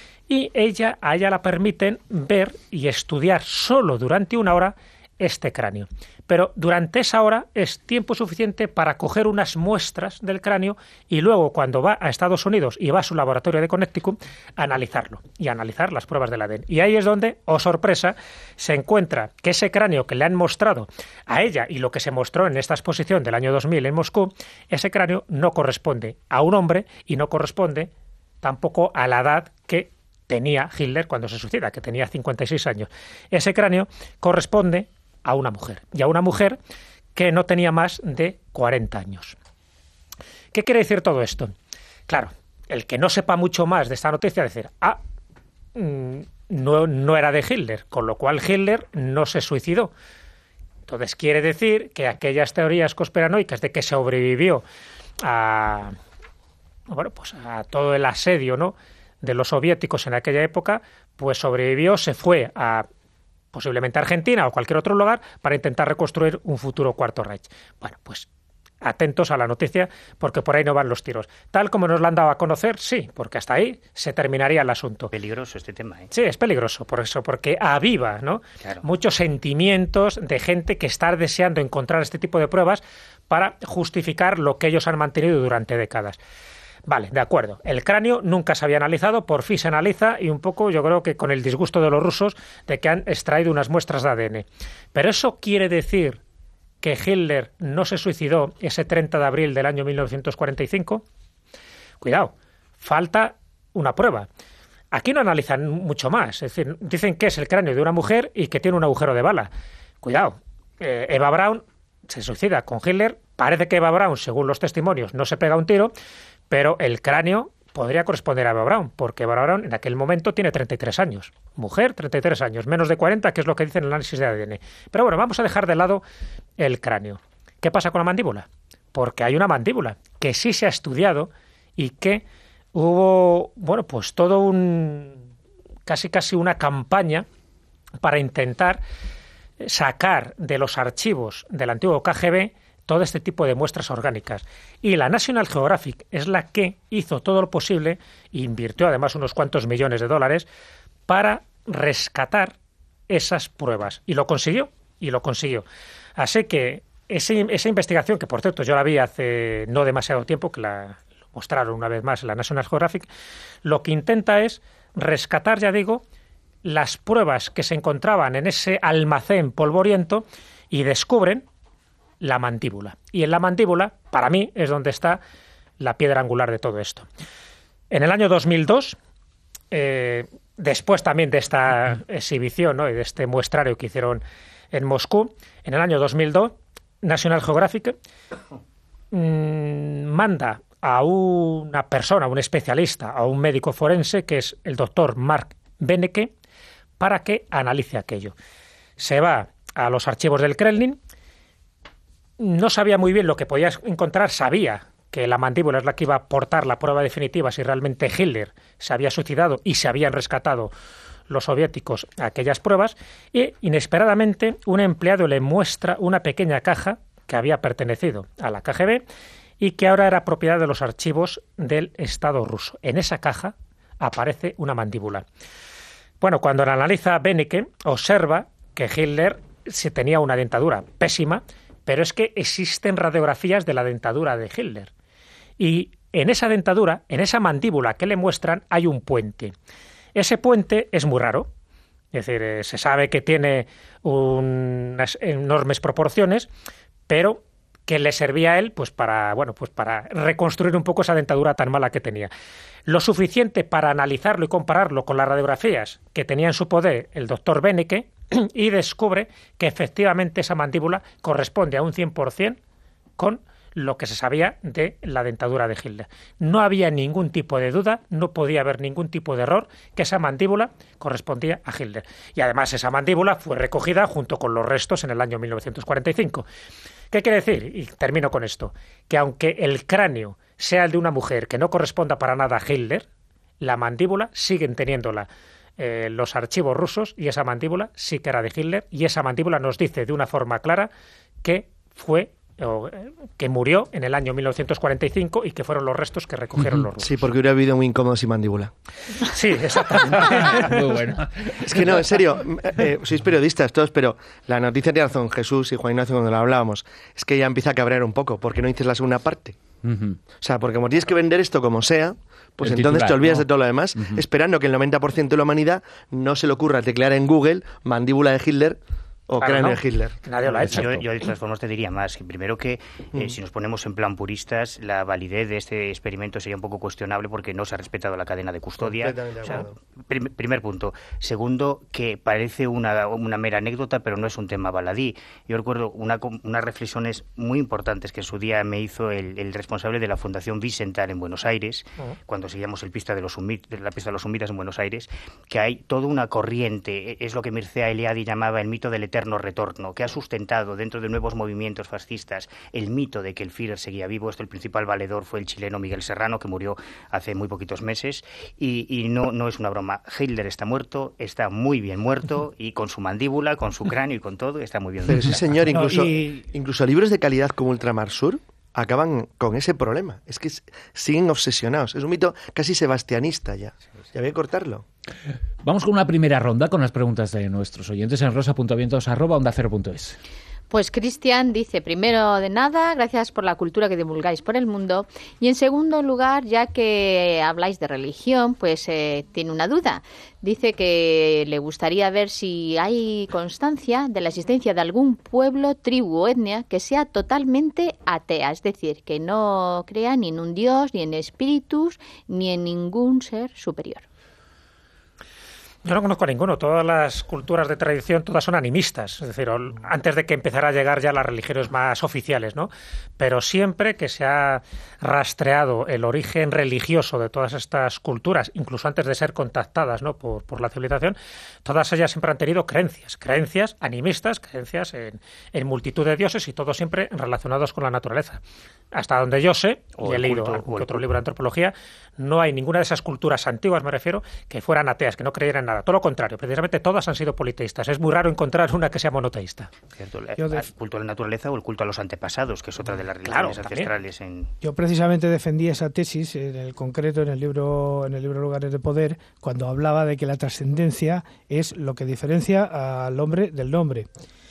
y ella, a ella la permiten ver y estudiar solo durante una hora este cráneo. Pero durante esa hora es tiempo suficiente para coger unas muestras del cráneo y luego, cuando va a Estados Unidos y va a su laboratorio de Connecticut, analizarlo y analizar las pruebas del A D N. Y ahí es donde, oh sorpresa, se encuentra que ese cráneo que le han mostrado a ella y lo que se mostró en esta exposición del año dos mil en Moscú, ese cráneo no corresponde a un hombre y no corresponde tampoco a la edad que tenía Hitler cuando se suicida, que tenía cincuenta y seis años. Ese cráneo corresponde a una mujer, y a una mujer que no tenía más de cuarenta años. ¿Qué quiere decir todo esto? Claro, el que no sepa mucho más de esta noticia, decir, ah, no, no era de Hitler, con lo cual Hitler no se suicidó. Entonces quiere decir que aquellas teorías conspiranoicas de que sobrevivió a, bueno, pues a todo el asedio, ¿no?, de los soviéticos en aquella época, pues sobrevivió, se fue a posiblemente Argentina o cualquier otro lugar, para intentar reconstruir un futuro Cuarto Reich. Bueno, pues atentos a la noticia, porque por ahí no van los tiros. Tal como nos lo han dado a conocer, sí, porque hasta ahí se terminaría el asunto. Peligroso este tema, ¿eh? Sí, es peligroso, por eso, porque aviva, ¿no? Claro. Muchos sentimientos de gente que está deseando encontrar este tipo de pruebas para justificar lo que ellos han mantenido durante décadas. Vale, de acuerdo. El cráneo nunca se había analizado, por fin se analiza, y un poco yo creo que con el disgusto de los rusos de que han extraído unas muestras de A D N. Pero eso quiere decir que Hitler no se suicidó ese treinta de abril del año mil novecientos cuarenta y cinco. Cuidado, falta una prueba. Aquí no analizan mucho más, es decir, dicen que es el cráneo de una mujer y que tiene un agujero de bala. Cuidado, eh, Eva Braun se suicida con Hitler, parece que Eva Braun, según los testimonios, no se pega un tiro, pero el cráneo podría corresponder a Eva Braun, porque Eva Braun en aquel momento tiene treinta y tres años. Mujer, treinta y tres años, menos de cuarenta, que es lo que dice en el análisis de A D N. Pero bueno, vamos a dejar de lado el cráneo. ¿Qué pasa con la mandíbula? Porque hay una mandíbula que sí se ha estudiado y que hubo, bueno, pues todo un, casi casi una campaña para intentar sacar de los archivos del antiguo K G B todo este tipo de muestras orgánicas. Y la National Geographic es la que hizo todo lo posible, e invirtió además unos cuantos millones de dólares, para rescatar esas pruebas. Y lo consiguió, y lo consiguió. Así que ese, esa investigación, que por cierto yo la vi hace no demasiado tiempo, que la mostraron una vez más en la National Geographic, lo que intenta es rescatar, ya digo, las pruebas que se encontraban en ese almacén polvoriento y descubren la mandíbula. Y en la mandíbula, para mí, es donde está la piedra angular de todo esto. En el año dos mil dos, eh, después también de esta exhibición, ¿no?, y de este muestrario que hicieron en Moscú, en el año dos mil dos, National Geographic mmm, manda a una persona, a un especialista, a un médico forense, que es el doctor Mark Benecke, para que analice aquello. Se va a los archivos del Kremlin. No sabía muy bien lo que podía encontrar, sabía que la mandíbula es la que iba a aportar la prueba definitiva si realmente Hitler se había suicidado y se habían rescatado los soviéticos aquellas pruebas, y inesperadamente un empleado le muestra una pequeña caja que había pertenecido a la K G B y que ahora era propiedad de los archivos del Estado ruso. En esa caja aparece una mandíbula. Bueno, cuando la analiza Benecke, observa que Hitler se tenía una dentadura pésima, pero es que existen radiografías de la dentadura de Hitler. Y en esa dentadura, en esa mandíbula que le muestran, hay un puente. Ese puente es muy raro. Es decir, eh, se sabe que tiene unas enormes proporciones, pero que le servía a él pues para, bueno, pues para reconstruir un poco esa dentadura tan mala que tenía. Lo suficiente para analizarlo y compararlo con las radiografías que tenía en su poder el doctor Benecke, y descubre que efectivamente esa mandíbula corresponde a un cien por ciento con lo que se sabía de la dentadura de Hitler. No había ningún tipo de duda, no podía haber ningún tipo de error, que esa mandíbula correspondía a Hitler. Y además esa mandíbula fue recogida junto con los restos en el año mil novecientos cuarenta y cinco. ¿Qué quiere decir? Y termino con esto, que aunque el cráneo sea el de una mujer que no corresponda para nada a Hitler, la mandíbula siguen teniéndola Eh, los archivos rusos, y esa mandíbula sí que era de Hitler, y esa mandíbula nos dice de una forma clara que fue o, eh, que murió en el año mil novecientos cuarenta y cinco y que fueron los restos que recogieron los rusos. Sí, porque hubiera habido muy incómodo sin mandíbula. Sí, exactamente. Muy bueno. Es que no, en serio, eh, sois periodistas todos, pero la noticia tiene razón Jesús y Juan Ignacio cuando lo hablábamos. Es que ya empieza a cabrear un poco, porque no dices la segunda parte. Uh-huh. O sea, porque como tienes que vender esto como sea, pues el entonces titular, te olvidas, ¿no?, de todo lo demás, uh-huh, esperando que el noventa por ciento de la humanidad no se le ocurra teclear en Google mandíbula de Hitler o claro, cráneo no. de Hitler. Nadie lo ha hecho. Yo, yo de todas formas te diría más. Primero que, eh, mm. si nos ponemos en plan puristas, la validez de este experimento sería un poco cuestionable porque no se ha respetado la cadena de custodia. O sea, prim- primer punto. Segundo, que parece una, una mera anécdota, pero no es un tema baladí. Yo recuerdo una, unas reflexiones muy importantes que en su día me hizo el, el responsable de la Fundación Wiesenthal en Buenos Aires, uh-huh, cuando seguíamos el pista de los humid, la pista de los humitas en Buenos Aires, que hay toda una corriente, es lo que Mircea Eliade llamaba el mito del eterno retorno, que ha sustentado dentro de nuevos movimientos fascistas el mito de que el Führer seguía vivo. Esto, el principal valedor fue el chileno Miguel Serrano, que murió hace muy poquitos meses, y, y no, no es una broma. Hitler está muerto, está muy bien muerto, y con su mandíbula, con su cráneo y con todo, está muy bien. Pero sí, señor, incluso, No, y... incluso libros de calidad como Ultramar Sur acaban con ese problema. Es que siguen obsesionados. Es un mito casi sebastianista ya. Ya voy a cortarlo. Vamos con una primera ronda con las preguntas de nuestros oyentes en rosa punto vientos arroba onda cero punto es. Pues Cristian dice, primero de nada, gracias por la cultura que divulgáis por el mundo. Y en segundo lugar, ya que habláis de religión, pues eh, tiene una duda. Dice que le gustaría ver si hay constancia de la existencia de algún pueblo, tribu o etnia que sea totalmente atea. Es decir, que no crea ni en un dios, ni en espíritus, ni en ningún ser superior. Yo no conozco a ninguno. Todas las culturas de tradición, todas son animistas. Es decir, antes de que empezara a llegar ya las religiones más oficiales, ¿no? Pero siempre que se ha rastreado el origen religioso de todas estas culturas, incluso antes de ser contactadas, ¿no? por, por la civilización, todas ellas siempre han tenido creencias. Creencias animistas, creencias en, en multitud de dioses y todos siempre relacionados con la naturaleza. Hasta donde yo sé, o y he leído culto, algún otro libro de antropología, no hay ninguna de esas culturas antiguas, me refiero, que fueran ateas, que no creyeran en nada. Todo lo contrario, precisamente todas han sido politeístas. Es muy raro encontrar una que sea monoteísta. Cierto, el de... culto a la naturaleza o el culto a los antepasados, que es otra de las religiones claro, ancestrales. En... Yo precisamente defendí esa tesis, en el concreto, en el libro en el libro Lugares de Poder, cuando hablaba de que la trascendencia es lo que diferencia al hombre del hombre.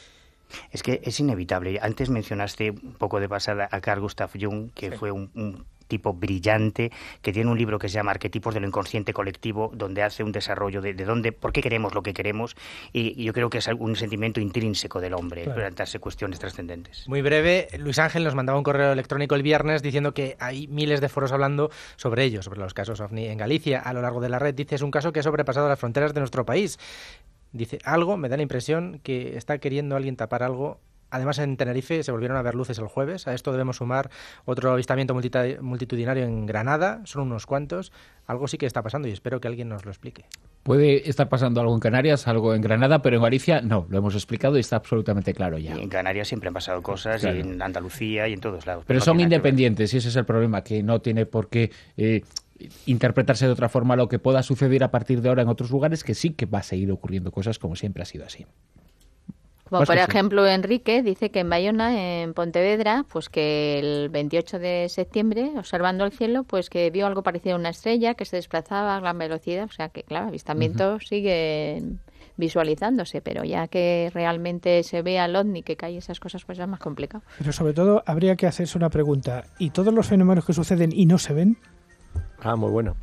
Es que es inevitable. Antes mencionaste un poco de pasada a Carl Gustav Jung, que sí. fue un, un tipo brillante, que tiene un libro que se llama Arquetipos de lo inconsciente colectivo, donde hace un desarrollo de, de dónde, por qué queremos lo que queremos, y, y yo creo que es un sentimiento intrínseco del hombre, claro. plantearse cuestiones trascendentes. Muy breve, Luis Ángel nos mandaba un correo electrónico el viernes diciendo que hay miles de foros hablando sobre ello, sobre los casos OVNI en Galicia. A lo largo de la red, dice, es un caso que ha sobrepasado las fronteras de nuestro país. Dice, algo, me da la impresión que está queriendo alguien tapar algo. Además, en Tenerife se volvieron a ver luces el jueves. A esto debemos sumar otro avistamiento multitudinario en Granada. Son unos cuantos. Algo sí que está pasando y espero que alguien nos lo explique. Puede estar pasando algo en Canarias, algo en Granada, pero en Galicia no. Lo hemos explicado y está absolutamente claro ya. Y en Canarias siempre han pasado cosas, claro. y en Andalucía y en todos lados. Pero no son independientes y ese es el problema, que no tiene por qué... Eh, interpretarse de otra forma lo que pueda suceder a partir de ahora en otros lugares, que sí que va a seguir ocurriendo cosas como siempre ha sido así. Como pues por ejemplo, sí. Enrique dice que en Bayona, en Pontevedra, pues que el veintiocho de septiembre, observando el cielo, pues que vio algo parecido a una estrella que se desplazaba a gran velocidad. O sea que, claro, avistamientos uh-huh. siguen visualizándose, pero ya que realmente se vea el ovni, que cae esas cosas, pues es más complicado. Pero sobre todo habría que hacerse una pregunta. ¿Y todos los fenómenos que suceden y no se ven? Ah, muy bueno.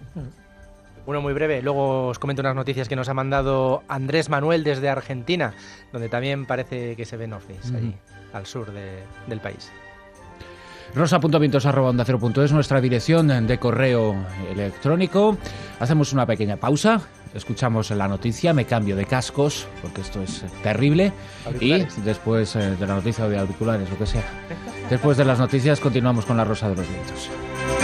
Uno muy breve, luego os comento unas noticias que nos ha mandado Andrés Manuel desde Argentina, donde también parece que se ven ovnis, mm. allí, al sur de, del país. rosa punto vientos arroba onda cero punto es nuestra dirección de correo electrónico. Hacemos una pequeña pausa, escuchamos la noticia, me cambio de cascos, porque esto es terrible, y después de la noticia o de auriculares, lo que sea, después de las noticias continuamos con la Rosa de los Vientos.